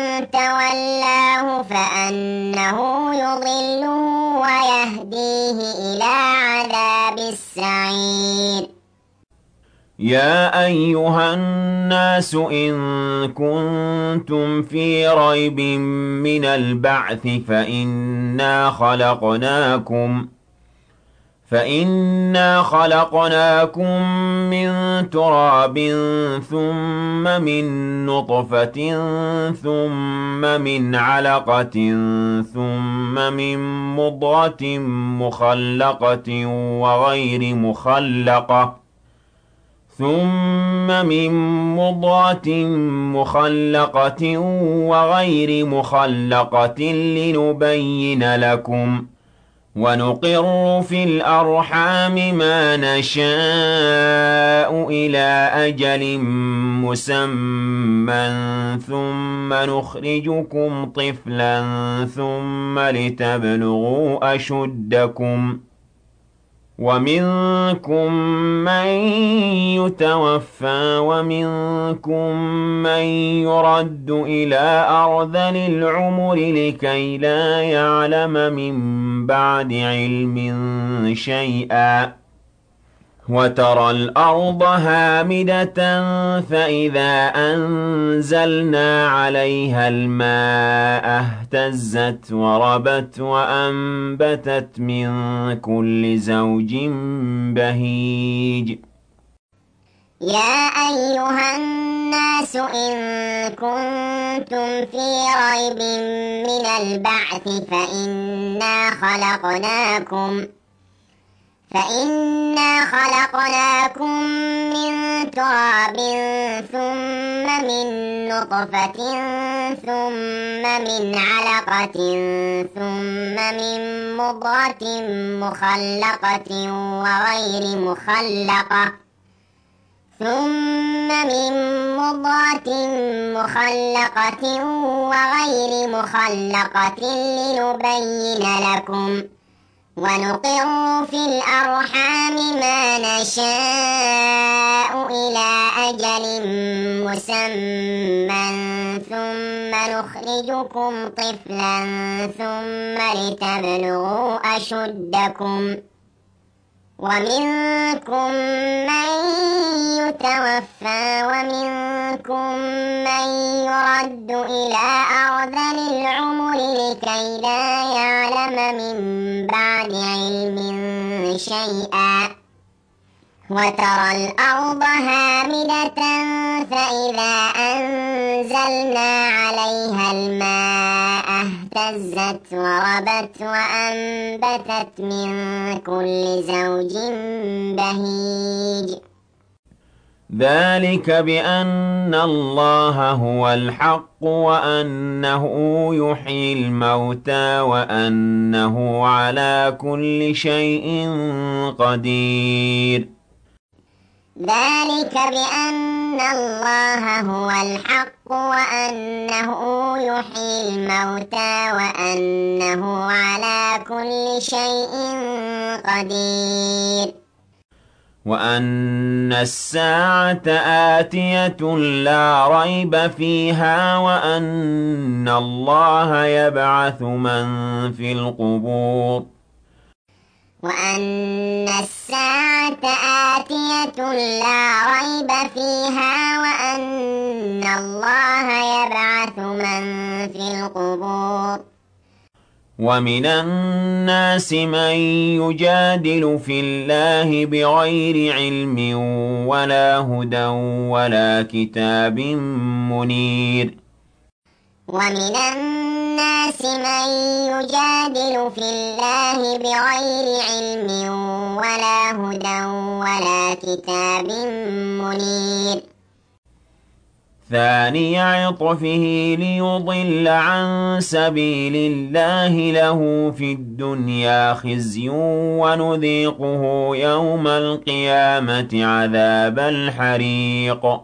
تولاه فأنه يضله ويهديه إلى عذاب السعير يا أيها الناس إن كنتم في ريب من البعث فإنا خلقناكم فإنا خلقناكم من تراب ثم من نطفة ثم من علقة ثم من مضغة مخلقة وغير مخلقة ثم من مضغة مخلقة وغير مخلقة لنبين لكم ونقر في الأرحام ما نشاء إلى أجل مسمى ثم نخرجكم طفلا ثم لتبلغوا أشدكم ومنكم من يتوفى ومنكم من يرد إلى أرذل العمر لكي لا يعلم من بعد علم شيئا وترى الأرض هامدة فإذا أنزلنا عليها الماء اهتزت وربت وأنبتت من كل زوج بهيج يا أيها الناس إن كنتم في ريب من البعث فإنا خلقناكم فإنا خلقناكم من تراب ثم من نطفة ثم من علقة ثم من مضغة مخلقة وغير مخلقة ثم من مضغة مخلقة وغير مخلقة لنبين لكم ونقر في الأرحام ما نشاء إلى أجل مسمى ثم نخرجكم طفلا ثم لتبلغوا أشدكم ومنكم من يتوفى ومنكم من يرد إلى أرذل العمر لكي لا يعلم من بعد علم شيئا وترى الأرض هامدة فإذا أنزلنا عليها الماء اهتزت وربت وأنبتت من كل زوج بهيج ذلك بأن الله هو الحق وأنه يحيي الموتى وأنه على كل شيء قدير ذلك بأن الله هو الحق وأنه يحيي الموتى وأنه على كل شيء قدير وأن الساعة آتية لا ريب فيها وأن الله يبعث من في القبور وأن الساعة آتية لا ريب فيها وأن الله يبعث من في القبور ومن الناس من يجادل في الله بغير علم ولا هدى ولا كتاب منير ومن الناس من يجادل في الله بغير علم ولا هدى ولا كتاب منير ثاني عطفه ليضل عن سبيل الله له في الدنيا خزي ونذيقه يوم القيامة عذاب الحريق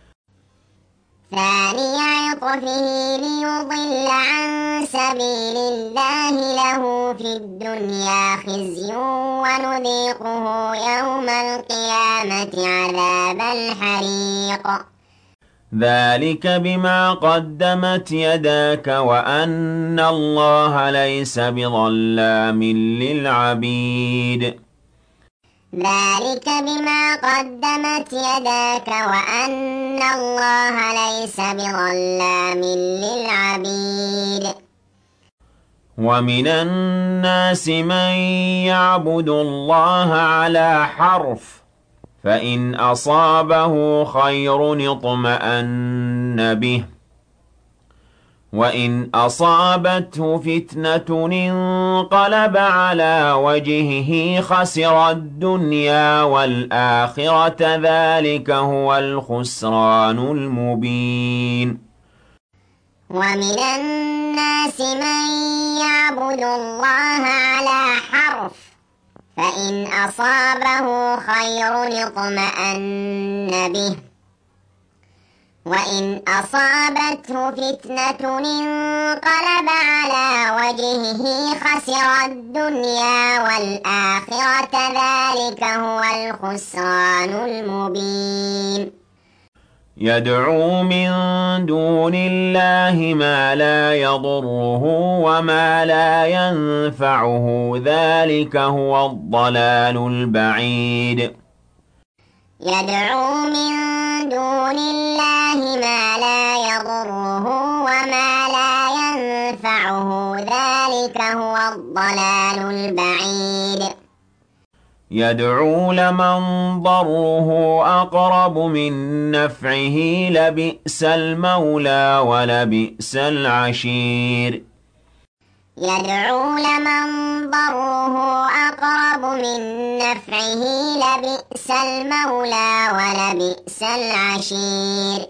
ثاني عطفه ليضل عن سبيل الله له في الدنيا خزي ونذيقه يوم القيامة عذاب الحريق ذلك بما قدمت يداك وأن الله ليس بظلام للعبيد ذلك بما قدمت يداك وأن الله ليس بظلام للعبيد وَمِنَ النَّاسِ مَن يَعْبُدُ اللَّهَ عَلَىٰ حَرْفٍ فَإِنْ أَصَابَهُ خَيْرٌ اطْمَأَنَّ بِهِ وَإِنْ أَصَابَتْهُ فِتْنَةٌ انقَلَبَ عَلَىٰ وَجْهِهِ خَسِرَ الدُّنْيَا وَالْآخِرَةَ ۚ ذَٰلِكَ هُوَ الْخُسْرَانُ الْمُبِينُ وَمِنَ النَّاسِ مَن يَعْبُدُ اللَّهَ عَلَىٰ حَرْفٍ فَإِنْ أَصَابَهُ خَيْرٌ اطْمَأَنَّ بِهِ وَإِنْ أَصَابَتْهُ فِتْنَةٌ انقَلَبَ عَلَىٰ وَجْهِهِ خَسِرَ الدُّنْيَا وَالْآخِرَةَ ۚ ذَٰلِكَ هُوَ الْخُسْرَانُ الْمُبِينُ يَدْعُو مِن دُونِ اللَّهِ مَا لَا يَضُرُّهُ وَمَا لَا يَنفَعُهُ ۚ ذَٰلِكَ هُوَ الضَّلَالُ الْبَعِيدُ يَدْعُو مِن دُونِ اللَّهِ مَا لَا يَضُرُّهُ وَمَا لَا يَنفَعُهُ ۚ ذَٰلِكَ هُوَ الضَّلَالُ الْبَعِيدُ يَدْعُو لَمَن ضَرُّهُ أَقْرَبُ مِن نَّفْعِهِ ۚ لَبِئْسَ الْمَوْلَىٰ وَلَبِئْسَ الْعَشِيرُ يَدْعُو لَمَن ضَرُّهُ أَقْرَبُ مِن نَّفْعِهِ ۚ لَبِئْسَ الْمَوْلَىٰ وَلَبِئْسَ الْعَشِيرُ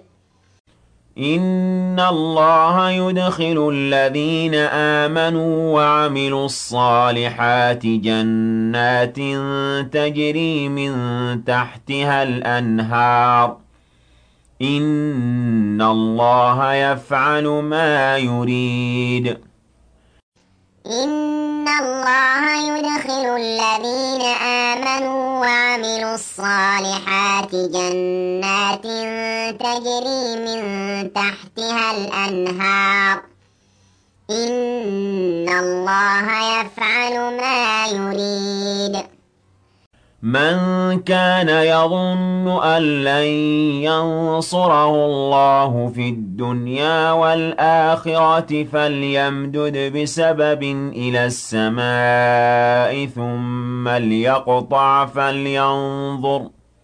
إِنَّ اللَّهَ يُدْخِلُ الَّذِينَ آمَنُوا وَعَمِلُوا الصَّالِحَاتِ جَنَّاتٍ تَجْرِي مِن تَحْتِهَا الْأَنْهَارُ ۚ إِنَّ اللَّهَ يَفْعَلُ مَا يُرِيدُ إِنَّ اللَّهَ يُدْخِلُ الَّذِينَ آمَنُوا وَعَمِلُوا الصَّالِحَاتِ جَنَّاتٍ تَجْرِي مِن تَحْتِهَا الْأَنْهَارُ ۚ إِنَّ اللَّهَ يَفْعَلُ مَا يُرِيدُ مَن كَانَ يَظُنُّ أَن لَّن يَنصُرَهُ اللَّهُ فِي الدُّنْيَا وَالْآخِرَةِ فَلْيَمْدُدْ بِسَبَبٍ إِلَى السَّمَاءِ ثُمَّ لْيَقْطَعْ فَلْيَنظُرْ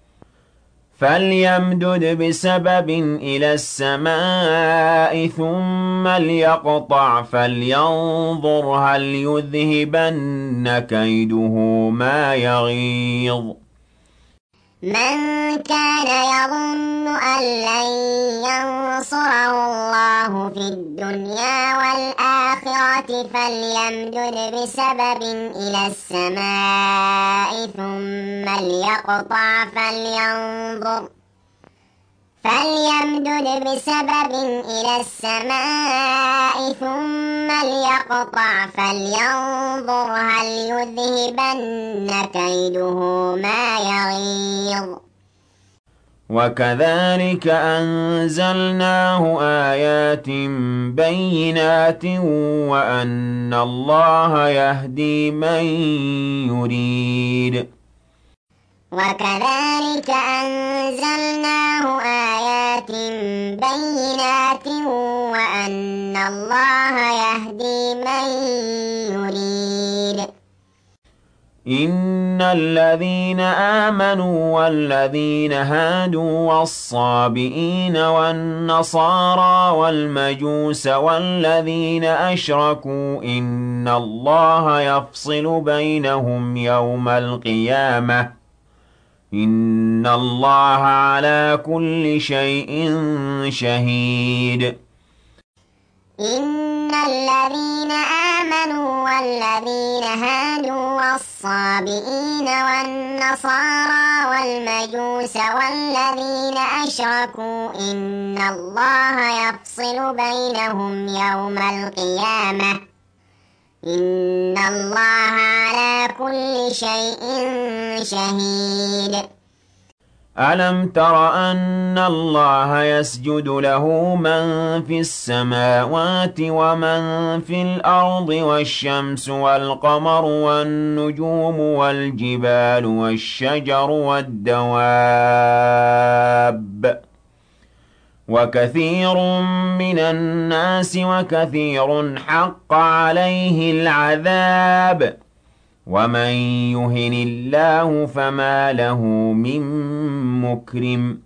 فَلْيَمْدُدْ بِسَبَبٍ إِلَى السَّمَاءِ ثُمَّ لْيَقْطَعْ فَلْيَنظُرْ هَلْ يُذْهِبَنَّ كَيْدُهُ مَا يَغِيظُ مَن كَانَ يَظُنُّ أَن لَّن يَنصُرَهُ اللَّهُ فِي الدُّنْيَا وَالْآخِرَةِ فَلْيَمْدُدْ بِسَبَبٍ إِلَى السَّمَاءِ ثُمَّ لْيَقْطَعْ فَلْيَنظُرْ فَلْيَمْدُدْ بِسَبَبٍ إِلَى السَّمَاءِ ثُمَّ لْيَقْطَعْ فَلْيَنظُرْ هَلْ يُذْهِبَنَّ كَيْدُهُ مَا يَغِيظُ وَكَذَٰلِكَ أَنزَلْنَاهُ آيَاتٍ بَيِّنَاتٍ وَأَنَّ اللَّهَ يَهْدِي مَن يُرِيدُ وَكَذَٰلِكَ أَنزَلْنَاهُ آيَاتٍ بَيِّنَاتٍ وَأَنَّ اللَّهَ يَهْدِي مَن يُرِيدُ إِنَّ الَّذِينَ آمَنُوا وَالَّذِينَ هَادُوا وَالصَّابِئِينَ وَالنَّصَارَىٰ وَالْمَجُوسَ وَالَّذِينَ أَشْرَكُوا إِنَّ اللَّهَ يَفْصِلُ بَيْنَهُمْ يَوْمَ الْقِيَامَةِ ۚ إِنَّ اللَّهَ عَلَىٰ كُلِّ شَيْءٍ شَهِيدٌ إِنَّ الَّذِينَ آمَنُوا وَالَّذِينَ هَادُوا وَالصَّابِئِينَ وَالنَّصَارَىٰ وَالْمَجُوسَ وَالَّذِينَ أَشْرَكُوا إِنَّ اللَّهَ يَفْصِلُ بَيْنَهُمْ يَوْمَ الْقِيَامَةِ ۚ إِنَّ اللَّهَ عَلَىٰ كُلِّ شَيْءٍ شَهِيدٌ أَلَمْ تَرَ أَنَّ اللَّهَ يَسْجُدُ لَهُ مَن فِي السَّمَاوَاتِ وَمَن فِي الْأَرْضِ وَالشَّمْسُ وَالْقَمَرُ وَالنُّجُومُ وَالْجِبَالُ وَالشَّجَرُ وَالدَّوَابُّ وكثير من الناس وكثير حق عليه العذاب ومن يهن الله فما له من مكرم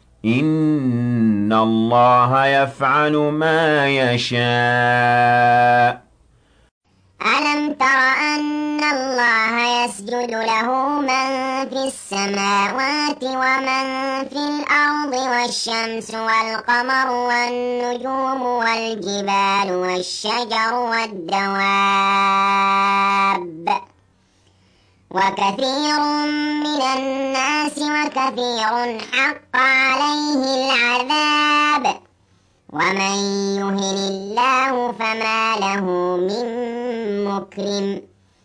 إن الله يفعل ما يشاء. ألم تر أن الله يسجد له من في السماوات ومن في الأرض والشمس والقمر والنجوم والجبال والشجر والدواب وكثير من الناس وكثير حق عليه العذاب ومن يهن الله فما له من مكرم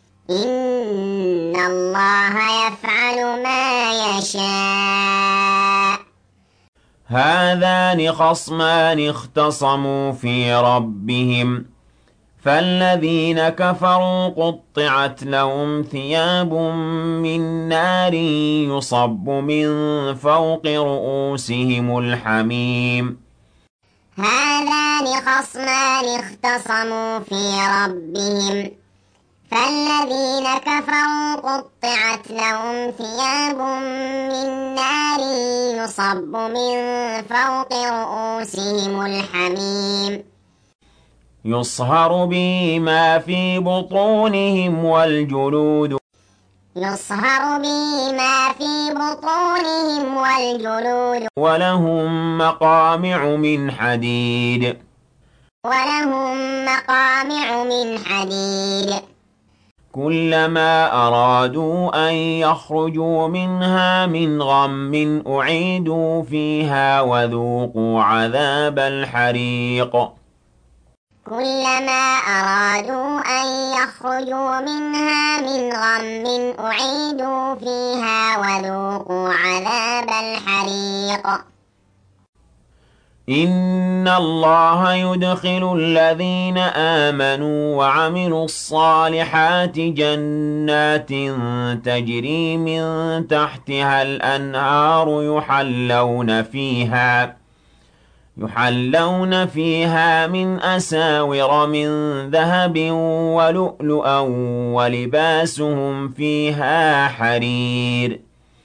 إن الله يفعل ما يشاء. هذان خصمان اختصموا في ربهم فالذين كفروا قطعت لهم ثياب من نار يصب من فوق رؤوسهم الحميم. هذان خصمان اختصموا في ربهم فالذين كفروا قطعت لهم ثياب من نار يصب من فوق رؤوسهم الحميم يصهر به ما في بطونهم والجلود يصهر به ما في بطونهم والجلود ولهم مقامع من حديد ولهم مقامع من حديد كلما أرادوا أن يخرجوا منها من غم أعيدوا فيها وذوقوا عذاب الحريق. كلما أرادوا أن يخرجوا منها من غم أعيدوا فيها وذوقوا عذاب الحريق. إن الله يدخل الذين آمنوا وعملوا الصالحات جنات تجري من تحتها الأنهار يحلون فيها يحلون فيها من أساور من ذهب ولؤلؤا ولباسهم فيها حرير.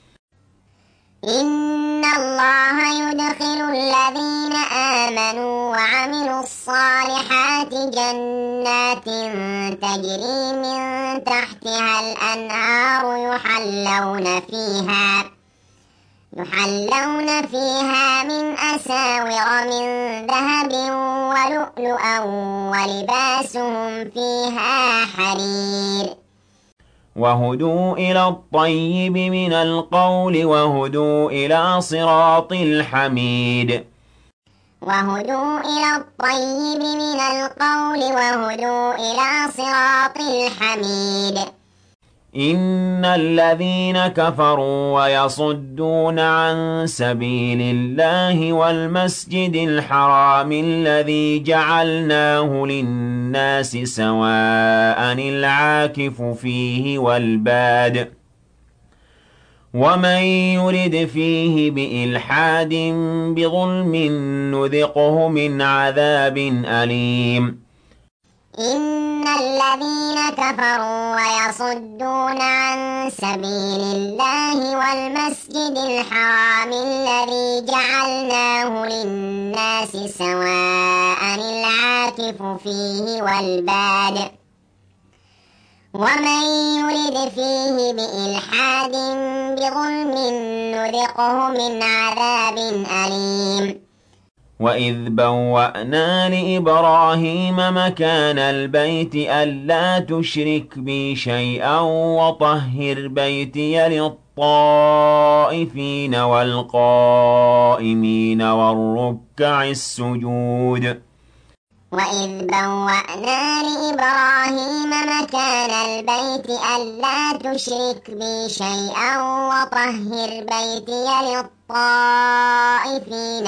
إن الله يدخل الذين آمنوا وعملوا الصالحات جنات تجري من تحتها الأنهار يحلون فيها يحلون فيها من أساور من ذهب ولؤلؤا ولباسهم فيها حرير. وهدوا إلى الطيب من القول وهدوا إلى صراط الحميد. وهدوا إلى الطيب من القول وهدوا إلى صراط الحميد. إن الذين كفروا ويصدون عن سبيل الله والمسجد الحرام الذي جعلناه للناس سواء العاكف فيه والباد ومن يرد فيه بإلحاد بظلم نذقه من عذاب أليم. إن الذين كفروا ويصدون عن سبيل الله والمسجد الحرام الذي جعلناه للناس سواء العاكف فيه والباد ومن يرد فيه بإلحاد بظلم نذقه من عذاب أليم. وإذ بوأنا لإبراهيم مكان البيت ألا تشرك بي شيئا وطهر بيتي للطائفين والقائمين والركع السجود. وإذ بوأنا لإبراهيم مكان البيت ألا تشرك بي شيئا وطهر بيتي للطائفين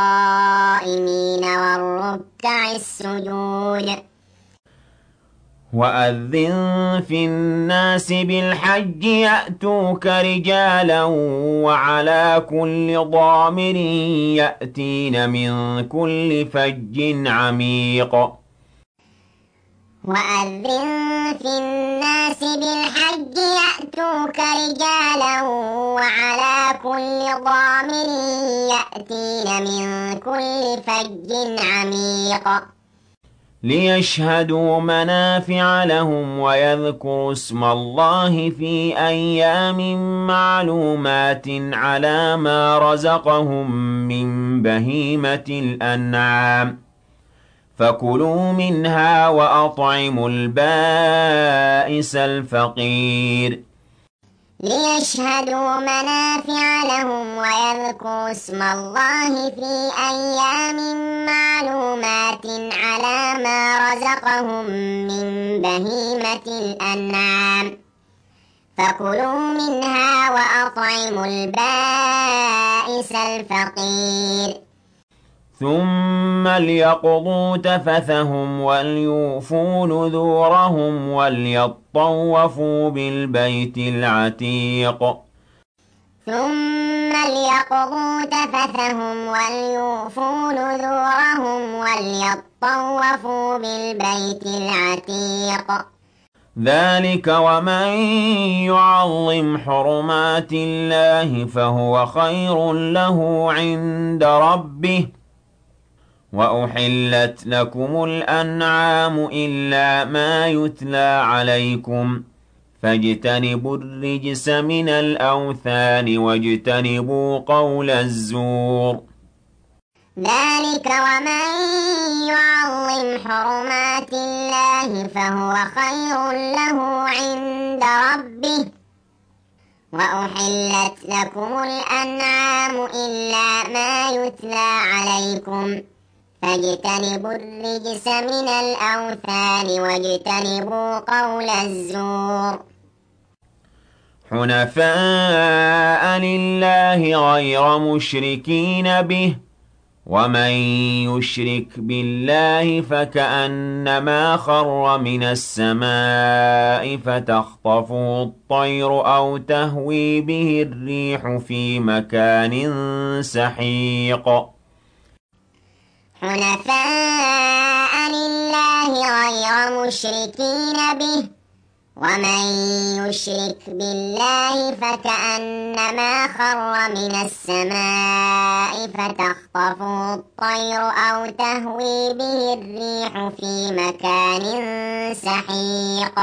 والقائمين والركع السجود. وأذن في الناس بالحج يأتوك رجالا وعلى كل ضامر يأتين من كل فج عميق وأذن في الناس بالحج يأتوك رجالا وعلى كل ضامر يأتين من كل فج عميق ليشهدوا منافع لهم ويذكروا اسم الله في أيام معلومات على ما رزقهم من بهيمة الأنعام فكلوا منها وأطعموا البائس الفقير ليشهدوا منافع لهم ويذكروا اسم الله في أيام معلومات على ما رزقهم من بهيمة الأنعام فكلوا منها وأطعموا البائس الفقير ثم ليقضوا تفثهم وليوفوا نذورهم وليطوفوا بالبيت العتيق ثم ليقضوا تفثهم وليوفوا نذورهم وليطوفوا بالبيت العتيق ذلك ومن يعظم حرمات الله فهو خير له عند ربه وأحلت لكم الأنعام إلا ما يتلى عليكم فاجتنبوا الرجس من الأوثان واجتنبوا قول الزور ذلك ومن يعظم حرمات الله فهو خير له عند ربه وأحلت لكم الأنعام إلا ما يتلى عليكم فاجتنبوا الرجس من الأوثان واجتنبوا قول الزور حنفاء لله غير مشركين به ومن يشرك بالله فكأنما خر من السماء فتخطفه الطير أو تهوي به الريح في مكان سحيق حنفاء لله غير مشركين به ومن يشرك بالله فكأنما خر من السماء فتخطفه الطير أو تهوي به الريح في مكان سحيق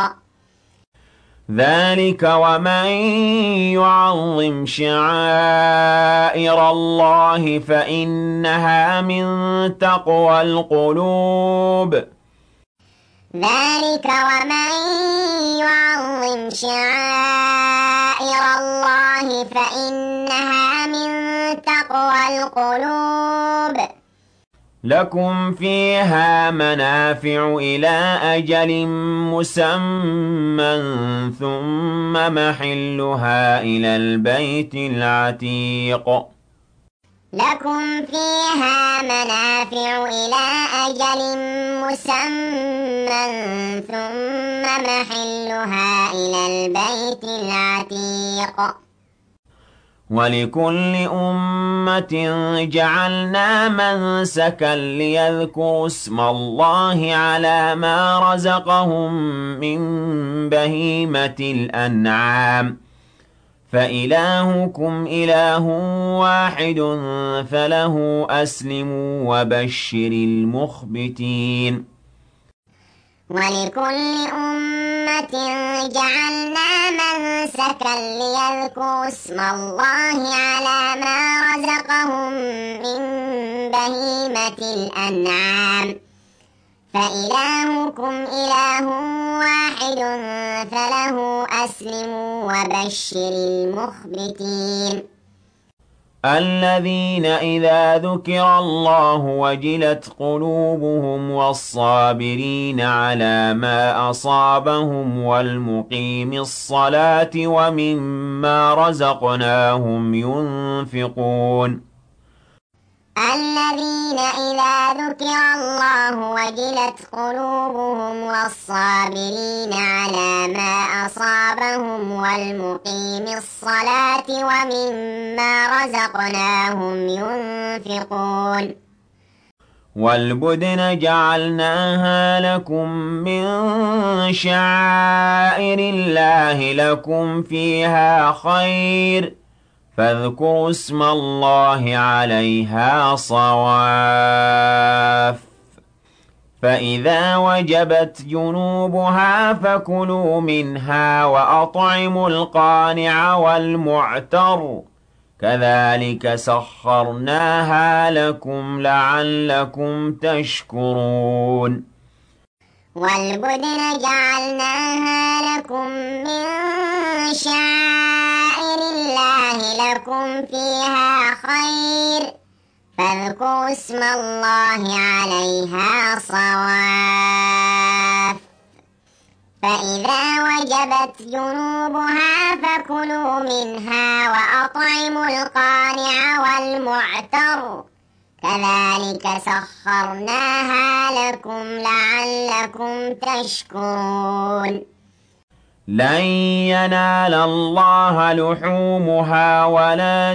ذلك ومن يعظم شعائر الله فإنها من تقوى القلوب ذلك ومن يعظم شعائر الله فإنها من تقوى القلوب لكم فيها منافع إلى أجل مسمى ثم محلها إلى البيت العتيق لكم فيها منافع إلى أجل مسمى ثم محلها إلى البيت العتيق ولكل أمة جعلنا منسكا ليذكروا اسم الله على ما رزقهم من بهيمة الأنعام فإلهكم إله واحد فله أسلموا وبشر المخبتين ولكل أمة جعلنا منسكا ليذكروا اسم الله على ما رزقهم من بهيمة الأنعام فإلهكم إله واحد فله أسلموا وبشر المخبتين الذين إذا ذكر الله وجلت قلوبهم والصابرين على ما أصابهم والمقيم الصلاة ومما رزقناهم ينفقون الذين إذا ذكر الله وجلت قلوبهم والصابرين على ما أصابهم والمقيم الصلاة ومما رزقناهم ينفقون والبدن جعلناها لكم من شعائر الله لكم فيها خير فاذكروا اسم الله عليها صواف فإذا وجبت جنوبها فكلوا منها وأطعموا القانع والمعتر كذلك سخرناها لكم لعلكم تشكرون والبدن جعلناها لكم من شعائر الله لكم فيها خير فاذكروا اسم الله عليها صواف فإذا وجبت جنوبها فكلوا منها وأطعموا القانع والمعتر كذلك سخرناها لكم لعلكم تشكرون لن ينال الله لحومها ولا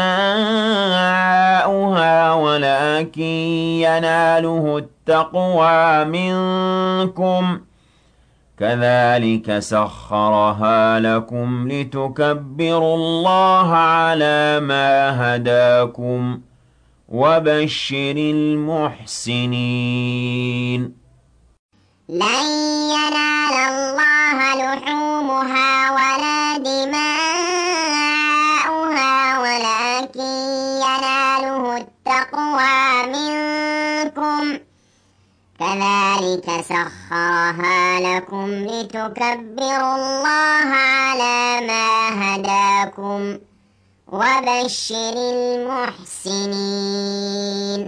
دماؤها ولكن يناله التقوى منكم كذلك سخرها لكم لتكبروا الله على ما هداكم وبشر المحسنين لن ينال الله لحومها ولا دماؤها ولكن يناله التقوى منكم كذلك سخرها لكم لتكبروا الله على ما هداكم وبشر المحسنين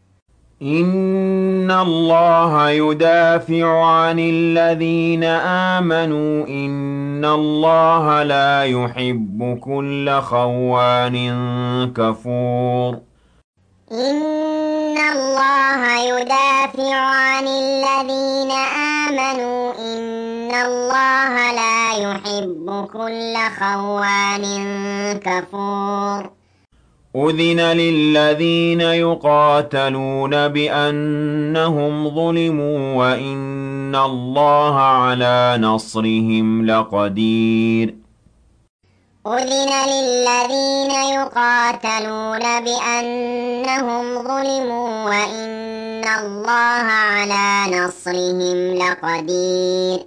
إن الله يدافع عن الذين آمنوا إن الله لا يحب كل خوان كفور إن الله يدافع عن الذين آمنوا إن الله لا يحب كل خوان كفور أذن للذين يقاتلون بأنهم ظلموا وإن الله على نصرهم لقدير أذن للذين يقاتلون بأنهم ظلموا وإن الله على نصرهم لقدير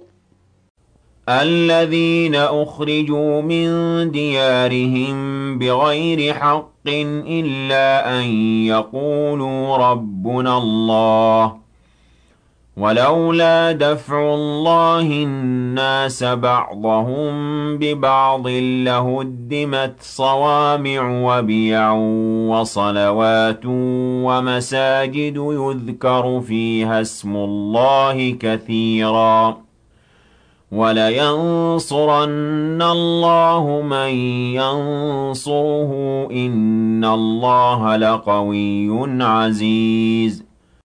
الذين أخرجوا من ديارهم بغير حق إلا أن يقولوا ربنا الله ولولا دفع الله الناس بعضهم ببعض لهدمت صوامع وبيع وصلوات ومساجد يذكر فيها اسم الله كثيرا ولينصرن الله من ينصره إن الله لقوي عزيز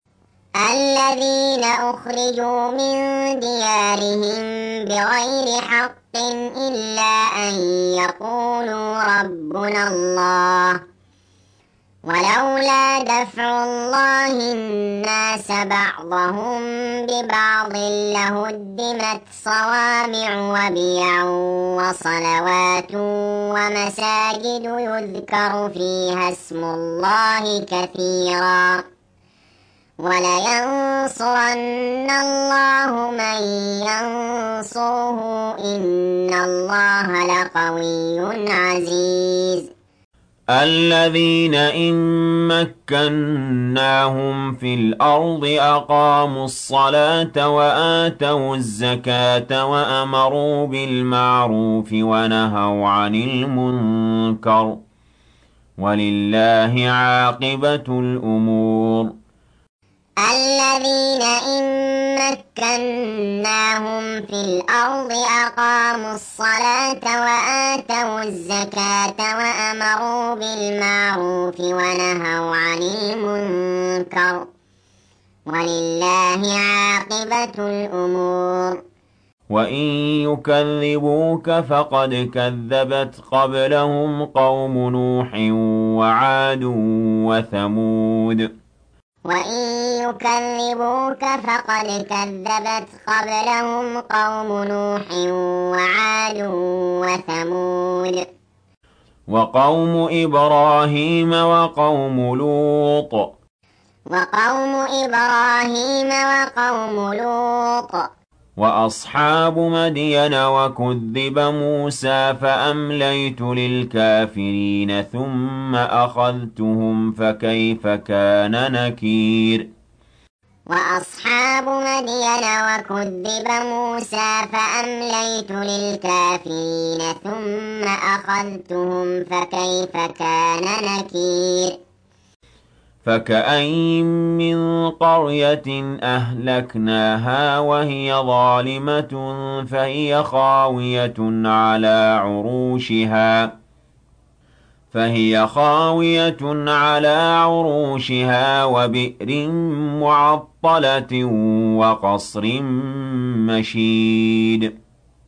الذين أخرجوا من ديارهم بغير حق إلا أن يقولوا ربنا الله ولولا دفع الله الناس بعضهم ببعض لهدمت صوامع وبيع وصلوات ومساجد يذكر فيها اسم الله كثيرا ولينصرن الله من ينصره إن الله لقوي عزيز الذين إن مكناهم في الأرض أقاموا الصلاة وآتوا الزكاة وأمروا بالمعروف ونهوا عن المنكر ولله عاقبة الأمور الذين إن مكناهم في الأرض أقاموا الصلاة وآتوا الزكاة وأمروا بالمعروف ونهوا عن المنكر ولله عاقبة الأمور. وإن يكذبوك فقد كذبت قبلهم قوم نوح وعاد وثمود. وإن يكذبوك فقد كذبت قبلهم قوم نوح وعاد وثمود. وقوم إبراهيم وقوم لوط. وقوم إبراهيم وقوم لوط. وأصحاب مدين وكذب موسى فأمليت للكافرين ثم أخذتهم فكيف كان نكير. وأصحاب مدين وكذب موسى فأمليت للكافرين ثم أخذتهم فكيف كان نكير. فكأين من قرية أهلكناها وهي ظالمة فهي خاوية على عروشها فهي خاوية على عروشها وبئر معطلة وقصر مشيد.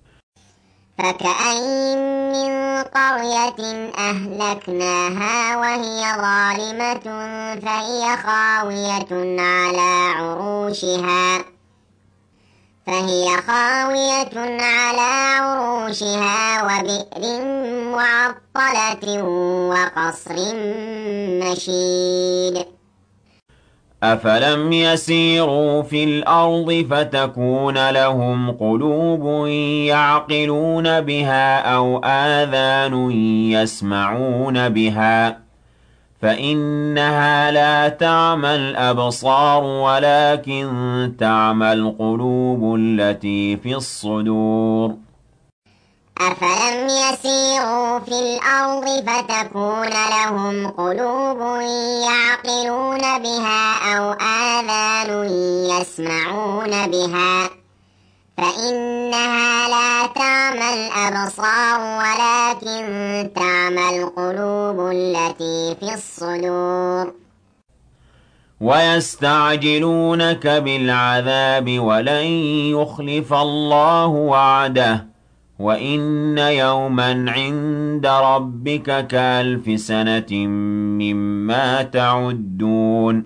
فكأين من قرية أهلكناها وهي ظالمة فهي خاوية على عروشها فهي خاوية على عروشها وبئر معطلة وقصر مشيد. أفلم يسيروا في الأرض فتكون لهم قلوب يعقلون بها أو آذان يسمعون بها فإنها لا تعمى الأبصار ولكن تعمى القلوب التي في الصدور. أفلم يسيروا في الأرض فتكون لهم قلوب يعقلون بها أو آذان يسمعون بها فإنها لا تعمى الأبصار ولكن تعمى القلوب التي في الصدور. ويستعجلونك بالعذاب ولن يخلف الله وعده وإن يوما عند ربك كألف سنة مما تعدون.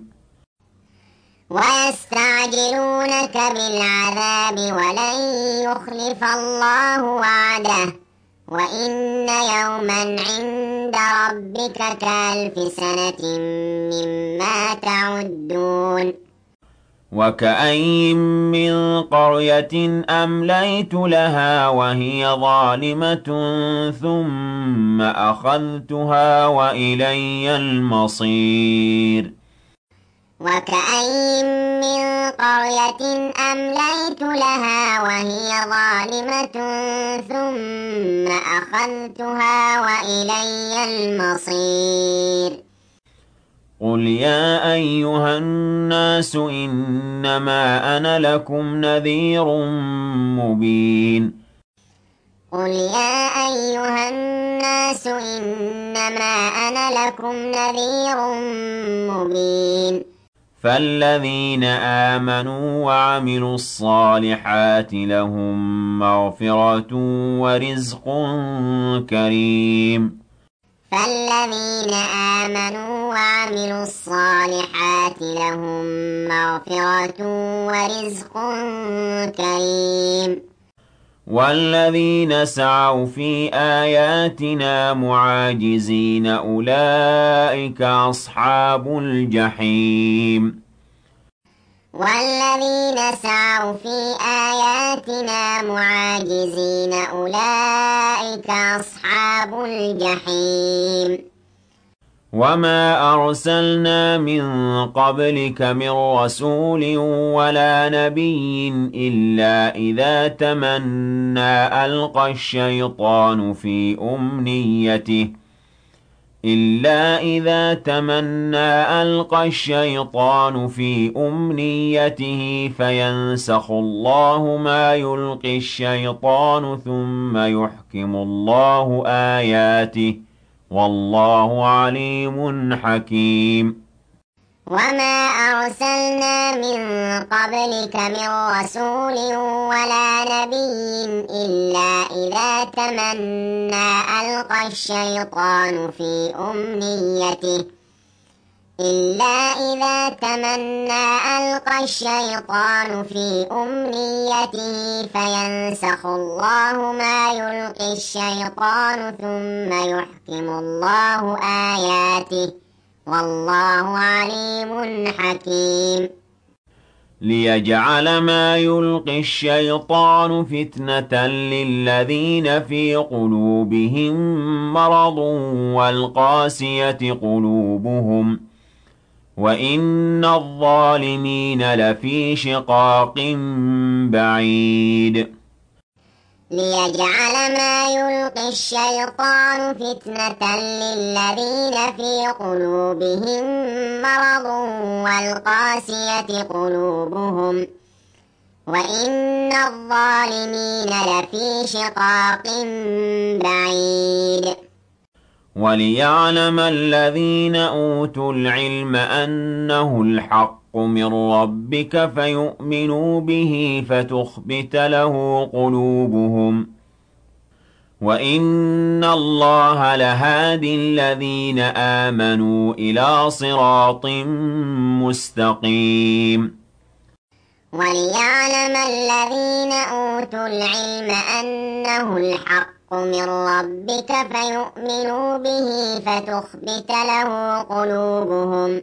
ويستعجلونك بالعذاب ولن يخلف الله وعده وإن يوما عند ربك كألف سنة مما تعدون. وكأين من قرية أمليت لها وهي ظالمة ثم أخذتها وإلي المصير. وكأين من قرية أمليت لها وهي ظالمة ثم أخذتها وإلي المصير. قل يا أيها الناس إنما أنا لكم نذير مبين. قل يا أيها الناس إنما أنا لكم نذير مبين. فالذين آمنوا وعملوا الصالحات لهم مغفرة ورزق كريم. فالذين آمنوا وعملوا الصالحات لهم مغفرة ورزق كريم. والذين سعوا في آياتنا معاجزين أولئك أصحاب الجحيم. والذين سعوا في آياتنا معاجزين أولئك أصحاب الجحيم. وما أرسلنا من قبلك من رسول ولا نبي إلا إذا تمنى ألقى الشيطان في أمنيته إِلَّا إِذَا تَمَنَّىٰ أَلْقَى الشَّيْطَانُ فِي أُمْنِيَّتِهِ فَيَنسَخُ اللَّهُ مَا يُلْقِي الشَّيْطَانُ ثُمَّ يُحْكِمُ اللَّهُ آيَاتِهِ ۗ وَاللَّهُ عَلِيمٌ حَكِيمٌ. وَمَا أَرْسَلْنَا مِن قَبْلِكَ مِن رَّسُولٍ وَلَا نَبِيٍّ إِلَّا إِذَا تَمَنَّىٰ أَلْقَى الشَّيْطَانُ فِي أُمْنِيَّتِهِ إِلَّا إِذَا تَمَنَّىٰ أَلْقَى الشَّيْطَانُ فِي أُمْنِيَّتِهِ فَيَنسَخُ اللَّهُ مَا يُلْقِي الشَّيْطَانُ ثُمَّ يُحْكِمُ اللَّهُ آيَاتِهِ ۗ وَاللَّهُ عَلِيمٌ حَكِيمٌ. لِيَجْعَلَ مَا يُلْقِي الشَّيْطَانُ فِتْنَةً لِّلَّذِينَ فِي قُلُوبِهِم مَّرَضٌ وَالْقَاسِيَةِ قُلُوبُهُمْ ۗ وَإِنَّ الظَّالِمِينَ لَفِي شِقَاقٍ بَعِيدٍ. لِيَجْعَلَ مَا يُلْقِي الشَّيْطَانُ فِتْنَةً لِّلَّذِينَ فِي قُلُوبِهِم مَّرَضٌ وَالْقَاسِيَةِ قُلُوبُهُمْ ۗ وَإِنَّ الظَّالِمِينَ لَفِي شِقَاقٍ بَعِيدٍ. وَلِيَعْلَمَ الَّذِينَ أُوتُوا الْعِلْمَ أَنَّهُ الْحَقُّ مِن رَّبِّكَ فَيُؤْمِنُوا بِهِ فَتُخْبِتَ لَهُ قُلُوبُهُمْ ۗ وَإِنَّ اللَّهَ لَهَادِ الَّذِينَ آمَنُوا إِلَىٰ صِرَاطٍ مُّسْتَقِيمٍ. وَلِيَعْلَمَ الَّذِينَ أُوتُوا الْعِلْمَ أَنَّهُ الْحَقُّ مِن رَّبِّكَ فَيُؤْمِنُوا بِهِ فَتُخْبِتَ لَهُ قُلُوبُهُمْ ۗ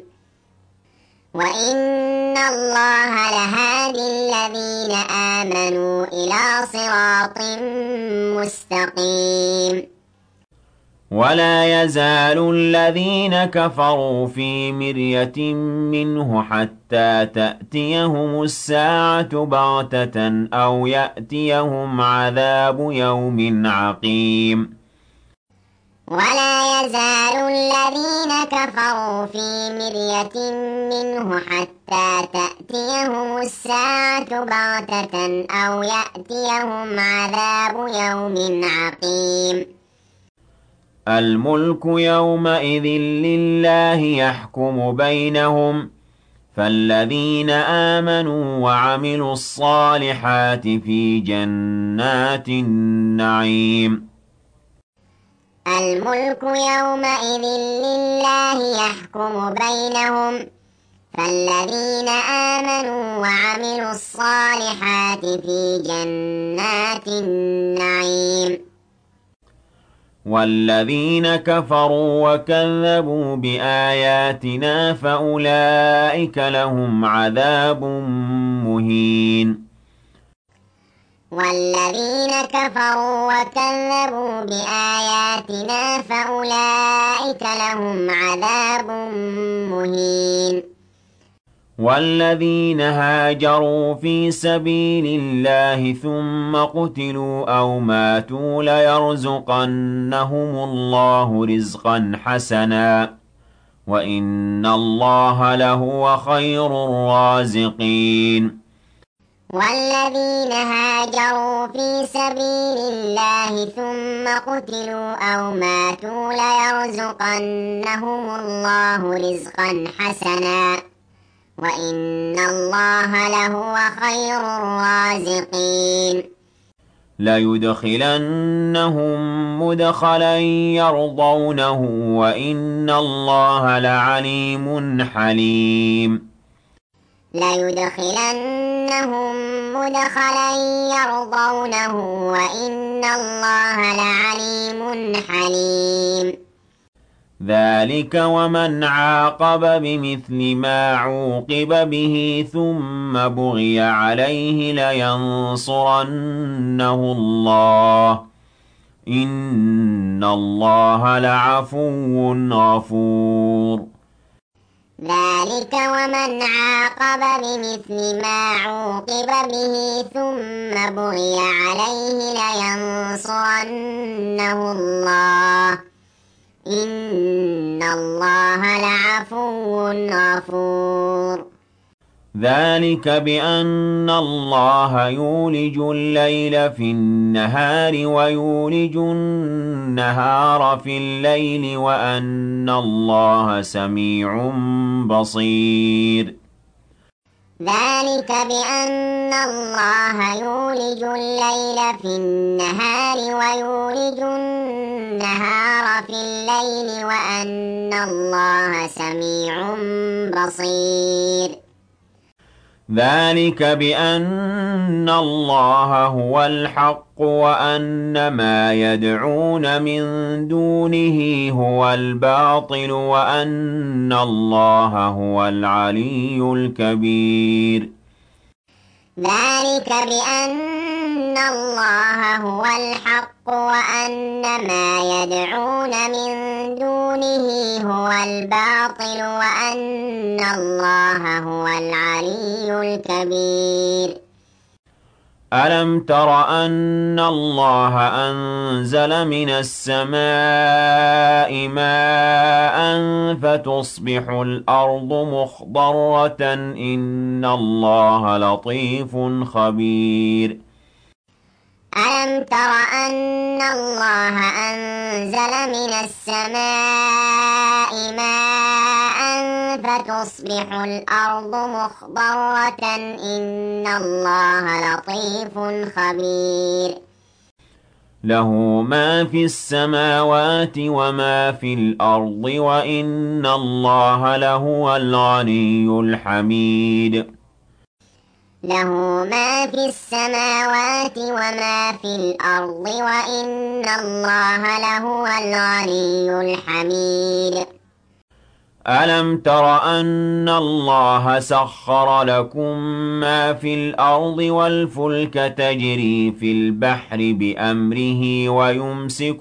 وَإِنَّ اللَّهَ لَهَادِ الَّذِينَ آمَنُوا إِلَىٰ صِرَاطٍ مُّسْتَقِيمٍ. وَلَا يَزَالُ الَّذِينَ كَفَرُوا فِي مِرْيَةٍ مِّنْهُ حَتَّىٰ تَأْتِيَهُمُ السَّاعَةُ بَغْتَةً أَوْ يَأْتِيَهُمْ عَذَابُ يَوْمٍ عَقِيمٍ. وَلَا يَزَالُ الَّذِينَ كَفَرُوا فِي مِرْيَةٍ مِّنْهُ حَتَّىٰ تَأْتِيَهُمُ السَّاعَةُ بَغْتَةً أَوْ يَأْتِيَهُمْ عَذَابُ يَوْمٍ عَقِيمٍ. الْمُلْكُ يَوْمَئِذٍ لِّلَّهِ يَحْكُمُ بَيْنَهُمْ ۚ فَالَّذِينَ آمَنُوا وَعَمِلُوا الصَّالِحَاتِ فِي جَنَّاتِ النَّعِيمِ. الْمُلْكُ يَوْمَئِذٍ لِّلَّهِ يَحْكُمُ بَيْنَهُمْ ۚ فَالَّذِينَ آمَنُوا وَعَمِلُوا الصَّالِحَاتِ فِي جَنَّاتِ النَّعِيمِ. وَالَّذِينَ كَفَرُوا وَكَذَّبُوا بِآيَاتِنَا فَأُولَٰئِكَ لَهُمْ عَذَابٌ مُّهِينٌ. وَالَّذِينَ كَفَرُوا وَكَذَّبُوا بِآيَاتِنَا فَأُولَٰئِكَ لَهُمْ عَذَابٌ مُّهِينٌ. وَالَّذِينَ هَاجَرُوا فِي سَبِيلِ اللَّهِ ثُمَّ قُتِلُوا أَوْ مَاتُوا لَيَرْزُقَنَّهُمُ اللَّهُ رِزْقًا حَسَنًا ۚ وَإِنَّ اللَّهَ لَهُوَ خَيْرُ الرَّازِقِينَ. وَالَّذِينَ هَاجَرُوا فِي سَبِيلِ اللَّهِ ثُمَّ قُتِلُوا أَوْ مَاتُوا لَيَرْزُقَنَّهُمُ اللَّهُ رِزْقًا حَسَنًا ۚ وَإِنَّ اللَّهَ لَهُوَ خَيْرُ الرَّازِقِينَ. لَيُدْخِلَنَّهُم مُّدْخَلًا يَرْضَوْنَهُ ۗ وَإِنَّ اللَّهَ لَعَلِيمٌ حَلِيمٌ. لَيُدْخِلَنَّهُم مُّدْخَلًا يَرْضَوْنَهُ ۗ وَإِنَّ اللَّهَ لَعَلِيمٌ حَلِيمٌ. ذَٰلِكَ وَمَنْ عَاقَبَ بِمِثْلِ مَا عُوقِبَ بِهِ ثُمَّ بُغِيَ عَلَيْهِ لَيَنصُرَنَّهُ اللَّهُ ۗ إِنَّ اللَّهَ لَعَفُوٌّ غَفُورٌ. ذَٰلِكَ وَمَنْ عَاقَبَ بِمِثْلِ مَا عُوقِبَ بِهِ ثُمَّ بُغِيَ عَلَيْهِ لَيَنصُرَنَّهُ اللَّهُ ۗ إن الله لعفو غفور ذلك بأن الله يولج الليل في النهار ويولج النهار في الليل وأن الله سميع بصير ذلك بأن الله يولج الليل في النهار ويولج النهار في الليل وأن الله سميع بصير ذلك بأن الله هو الحق وأن ما يدعون من دونه هو الباطل وأن الله هو العلي الكبير ذلك بأن الله هو الحق وأن ما يدعون من دونه هو الباطل وأن الله هو العلي الكبير ألم تر أن الله أنزل من السماء ماء فتصبح الأرض مخضرة إن الله لطيف خبير ألم تر أن الله أنزل من السماء ماء فتصبح الأرض مخضرة إن الله لطيف خبير له ما في السماوات وما في الأرض وإن الله لهو الغني الحميد له ما في السماوات وما في الأرض وإن الله لهو الغني الحميد ألم تر أن الله سخر لكم ما في الأرض والفلك تجري في البحر بأمره ويمسك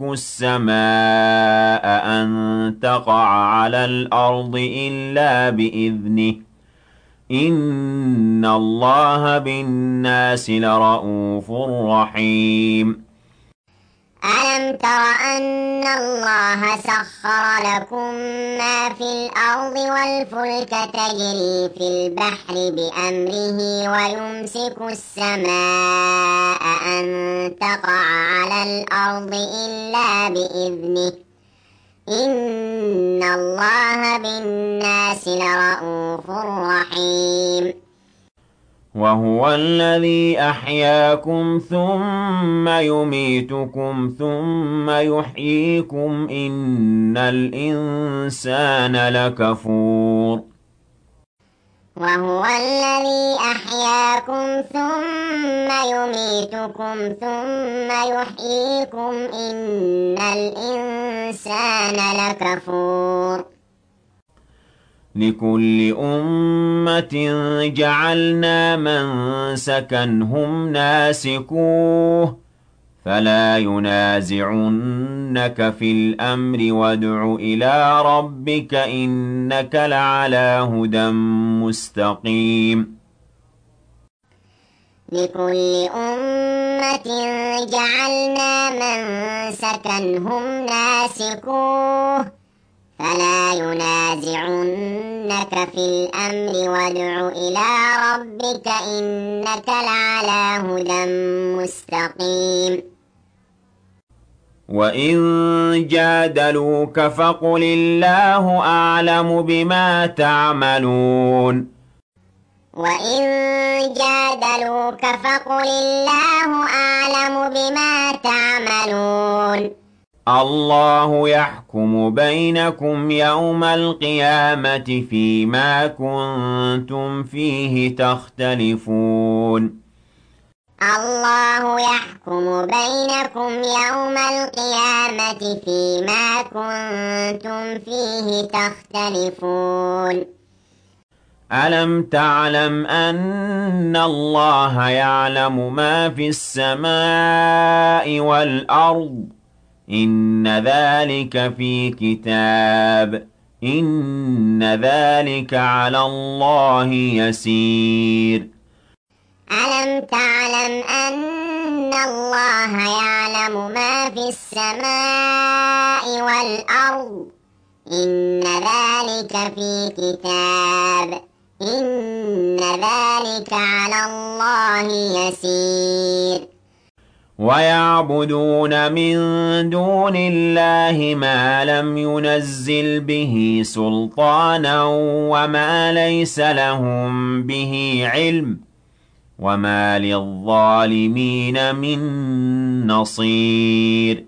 السماء أن تقع على الأرض إلا بإذنه إن الله بالناس لرءوف رحيم ألم تر أن الله سخر لكم ما في الأرض والفلك تجري في البحر بأمره ويمسك السماء أن تقع على الأرض إلا بإذنه إن الله بالناس لرءوف رحيم وهو الذي أحياكم ثم يميتكم ثم يحييكم إن الإنسان لكفور وهو الذي أحياكم ثم يميتكم ثم يحييكم إن الإنسان لكفور لكل أمة جعلنا منسكا هم ناسكوه فلا ينازعنك في الأمر وادع إلى ربك إنك لعلى هدى مستقيم لكل أمة جعلنا منسكا هم ناسكوه فلا ينازعنك في الأمر وادع إلى ربك إنك لعلى هدى مستقيم وإن جادلوك فقل الله أعلم بما تعملون وإن جادلوك فقل الله أعلم بما تعملون الله يحكم بينكم يوم القيامة فيما كنتم فيه تختلفون الله يحكم بينكم يوم القيامة فيما كنتم فيه تختلفون ألم تعلم أن الله يعلم ما في السماء والأرض إن ذلك في كتاب إن ذلك على الله يسير ألم تعلم أن الله يعلم ما في السماء والأرض إن ذلك في كتاب إن ذلك على الله يسير ويعبدون من دون الله ما لم ينزل به سلطانا وما ليس لهم به علم وما للظالمين من نصير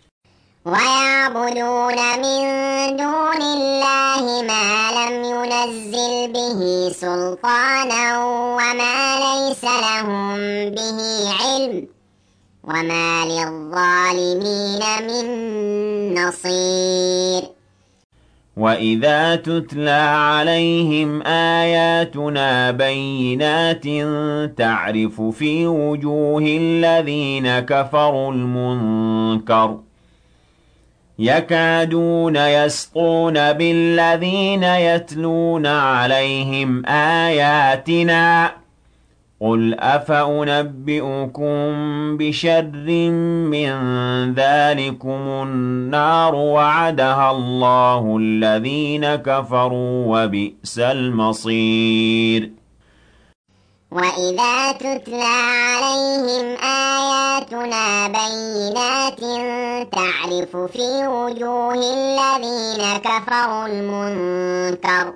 ويعبدون من دون الله ما لم ينزل به سلطانا وما ليس لهم به علم وما للظالمين من نصير وَإِذَا تُتْلَى عَلَيْهِمْ آيَاتُنَا بَيِّنَاتٍ تَعْرِفُ فِي وُجُوهِ الَّذِينَ كَفَرُوا الْمُنكَرَ يَكَادُونَ يَسْطُونَ بِالَّذِينَ يَتْلُونَ عَلَيْهِمْ آيَاتِنَا قُلْ أَفَأُنَبِّئُكُم بِشَرٍّ مِّن ذَٰلِكُمُ النَّارُ وَعَدَهَا اللَّهُ الَّذِينَ كَفَرُوا وَبِئْسَ الْمَصِيرُ وَإِذَا تُتْلَىٰ عَلَيْهِمْ آيَاتُنَا بَيِّنَاتٍ تَعْرِفُ فِي وُجُوهِ الَّذِينَ كَفَرُوا الْمُنكَرَ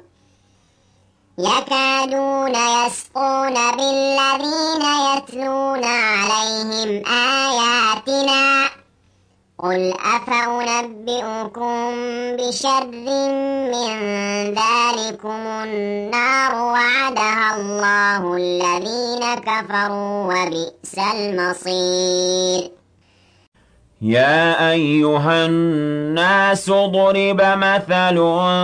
يَكَادُونَ يَسْطُونَ بِالَّذِينَ يَتْلُونَ عَلَيْهِمْ آيَاتِنَا قُلْ أَفَأُنَبِّئُكُم بِشَرٍّ مِّن ذَٰلِكُمُ النَّارُ وَعَدَهَا اللَّهُ الَّذِينَ كَفَرُوا وَبِئْسَ الْمَصِيرُ يَا أَيُّهَا النَّاسُ ضُرِبَ مَثَلٌ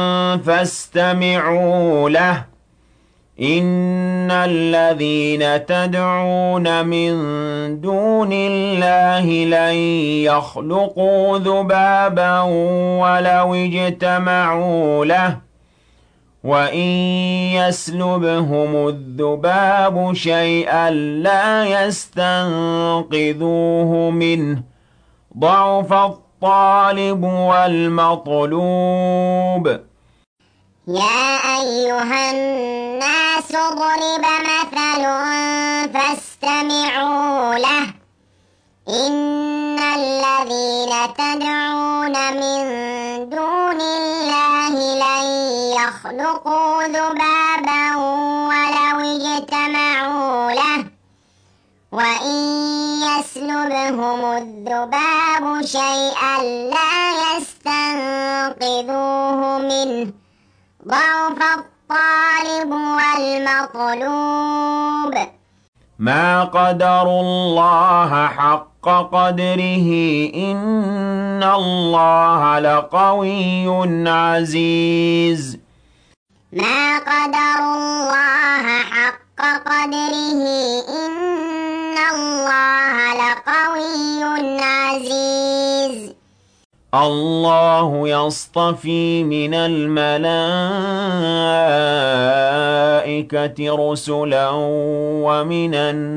فَاسْتَمِعُوا لَهُ إِنَّ الَّذِينَ تَدْعُونَ مِن دُونِ اللَّهِ لَن يَخْلُقُوا ذُبَابًا وَلَوِ اجْتَمَعُوا لَهُ وَإِن يَسْلُبْهُمُ الذُّبَابُ شَيْئًا لَّا يَسْتَنقِذُوهُ مِنْهُ ضَعُفَ الطَّالِبُ وَالْمَطْلُوبُ يَا أَيُّهَا النَّاسُ ضُرِبَ مَثَلٌ فَاسْتَمِعُوا لَهُ إِنَّ الَّذِينَ تَدْعُونَ مِن دُونِ اللَّهِ لَن يَخْلُقُوا ذُبَابًا وَلَوِ اجْتَمَعُوا لَهُ وَإِن يَسْلُبْهُمُ الذُّبَابُ شَيْئًا لَّا يَسْتَنقِذُوهُ مِنْهُ ضَعُفَ الطَّالِبُ وَالْمَطْلُوبُ مَا قَدَرُوا اللَّهَ حَقَّ قَدْرِهِ إِنَّ اللَّهَ لَقَوِيٌّ عَزِيزٌ مَا قَدَرُوا اللَّهَ حَقَّ قَدْرِهِ إِنَّ اللَّهَ لَقَوِيٌّ عَزِيزٌ الله يصطفي من الملائكة رسلا ومن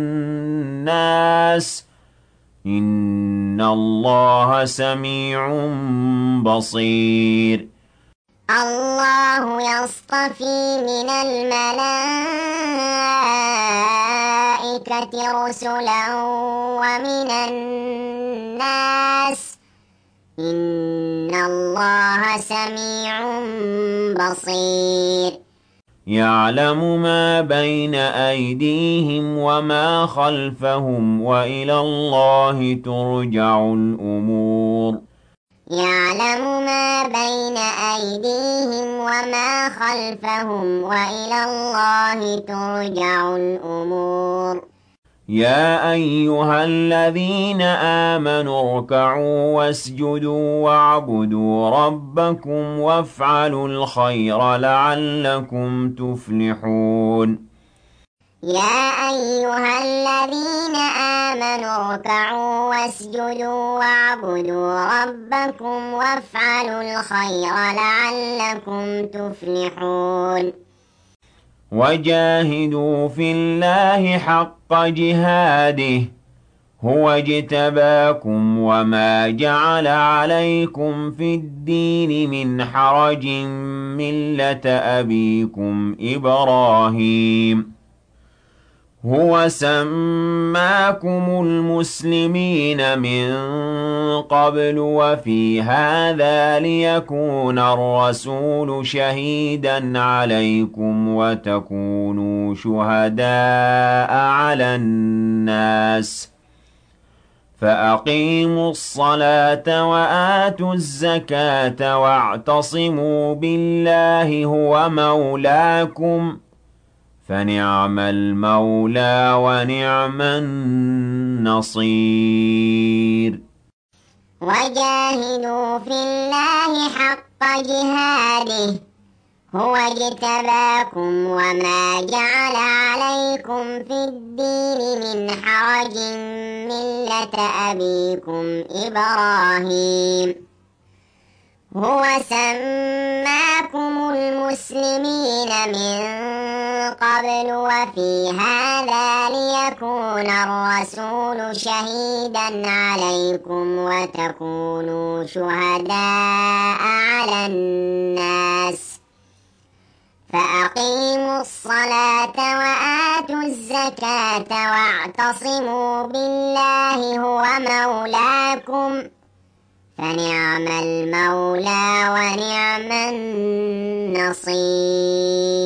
الناس إن الله سميع بصير الله يصطفي من الملائكة رسلا ومن الناس إن الله سميع بصير يعلم ما بين أيديهم وما خلفهم وإلى الله ترجع الأمور يعلم ما بين أيديهم وما خلفهم وإلى الله ترجع الأمور يا أيها الذين آمنوا اركعوا واسجدوا واعبدوا ربكم وافعلوا الخير لعلكم تفلحون يا أيها الذين آمنوا اركعوا واسجدوا واعبدوا ربكم وافعلوا الخير لعلكم تفلحون وجاهدوا في الله حق جهاده هُوَ اجْتَبَاكُمْ وَمَا جَعَلَ عَلَيْكُمْ فِي الدِّينِ مِنْ حَرَجٍ مِّلَّةَ أَبِيكُمْ إِبْرَاهِيمَ هُوَ سَمَّاكُمُ الْمُسْلِمِينَ مِن قَبْلُ وَفِي هَٰذَا لِيَكُونَ الرَّسُولُ شَهِيدًا عَلَيْكُمْ وَتَكُونُوا شُهَدَاءَ عَلَى النَّاسِ ۚ فَأَقِيمُوا الصَّلَاةَ وَآتُوا الزَّكَاةَ وَاعْتَصِمُوا بِاللَّهِ هُوَ مَوْلَاكُمْ ۖ فَنِعْمَ الْمَوْلَىٰ وَنِعْمَ النَّصِيرُ وَجَاهِدُوا فِي اللَّهِ حَقَّ جِهَادِهِ هُوَ اجْتَبَاكُمْ وَمَا جَعَلَ عَلَيْكُمْ فِي الدِّينِ مِنْ حَرَجٍ مِّلَّةَ أَبِيكُمْ إِبْرَاهِيمَ هُوَ سَمَّاكُمُ الْمُسْلِمِينَ مِن قَبْلُ وَفِي هَٰذَا لِيَكُونَ الرَّسُولُ شَهِيدًا عَلَيْكُمْ وَتَكُونُوا شُهَدَاءَ عَلَى النَّاسِ ۚ فَأَقِيمُوا الصَّلَاةَ وَآتُوا الزَّكَاةَ وَاعْتَصِمُوا بِاللَّهِ هُوَ مَوْلَاكُمْ ۖ فَنِعْمَ الْمَوْلَىٰ وَنِعْمَ النَّصِيرُ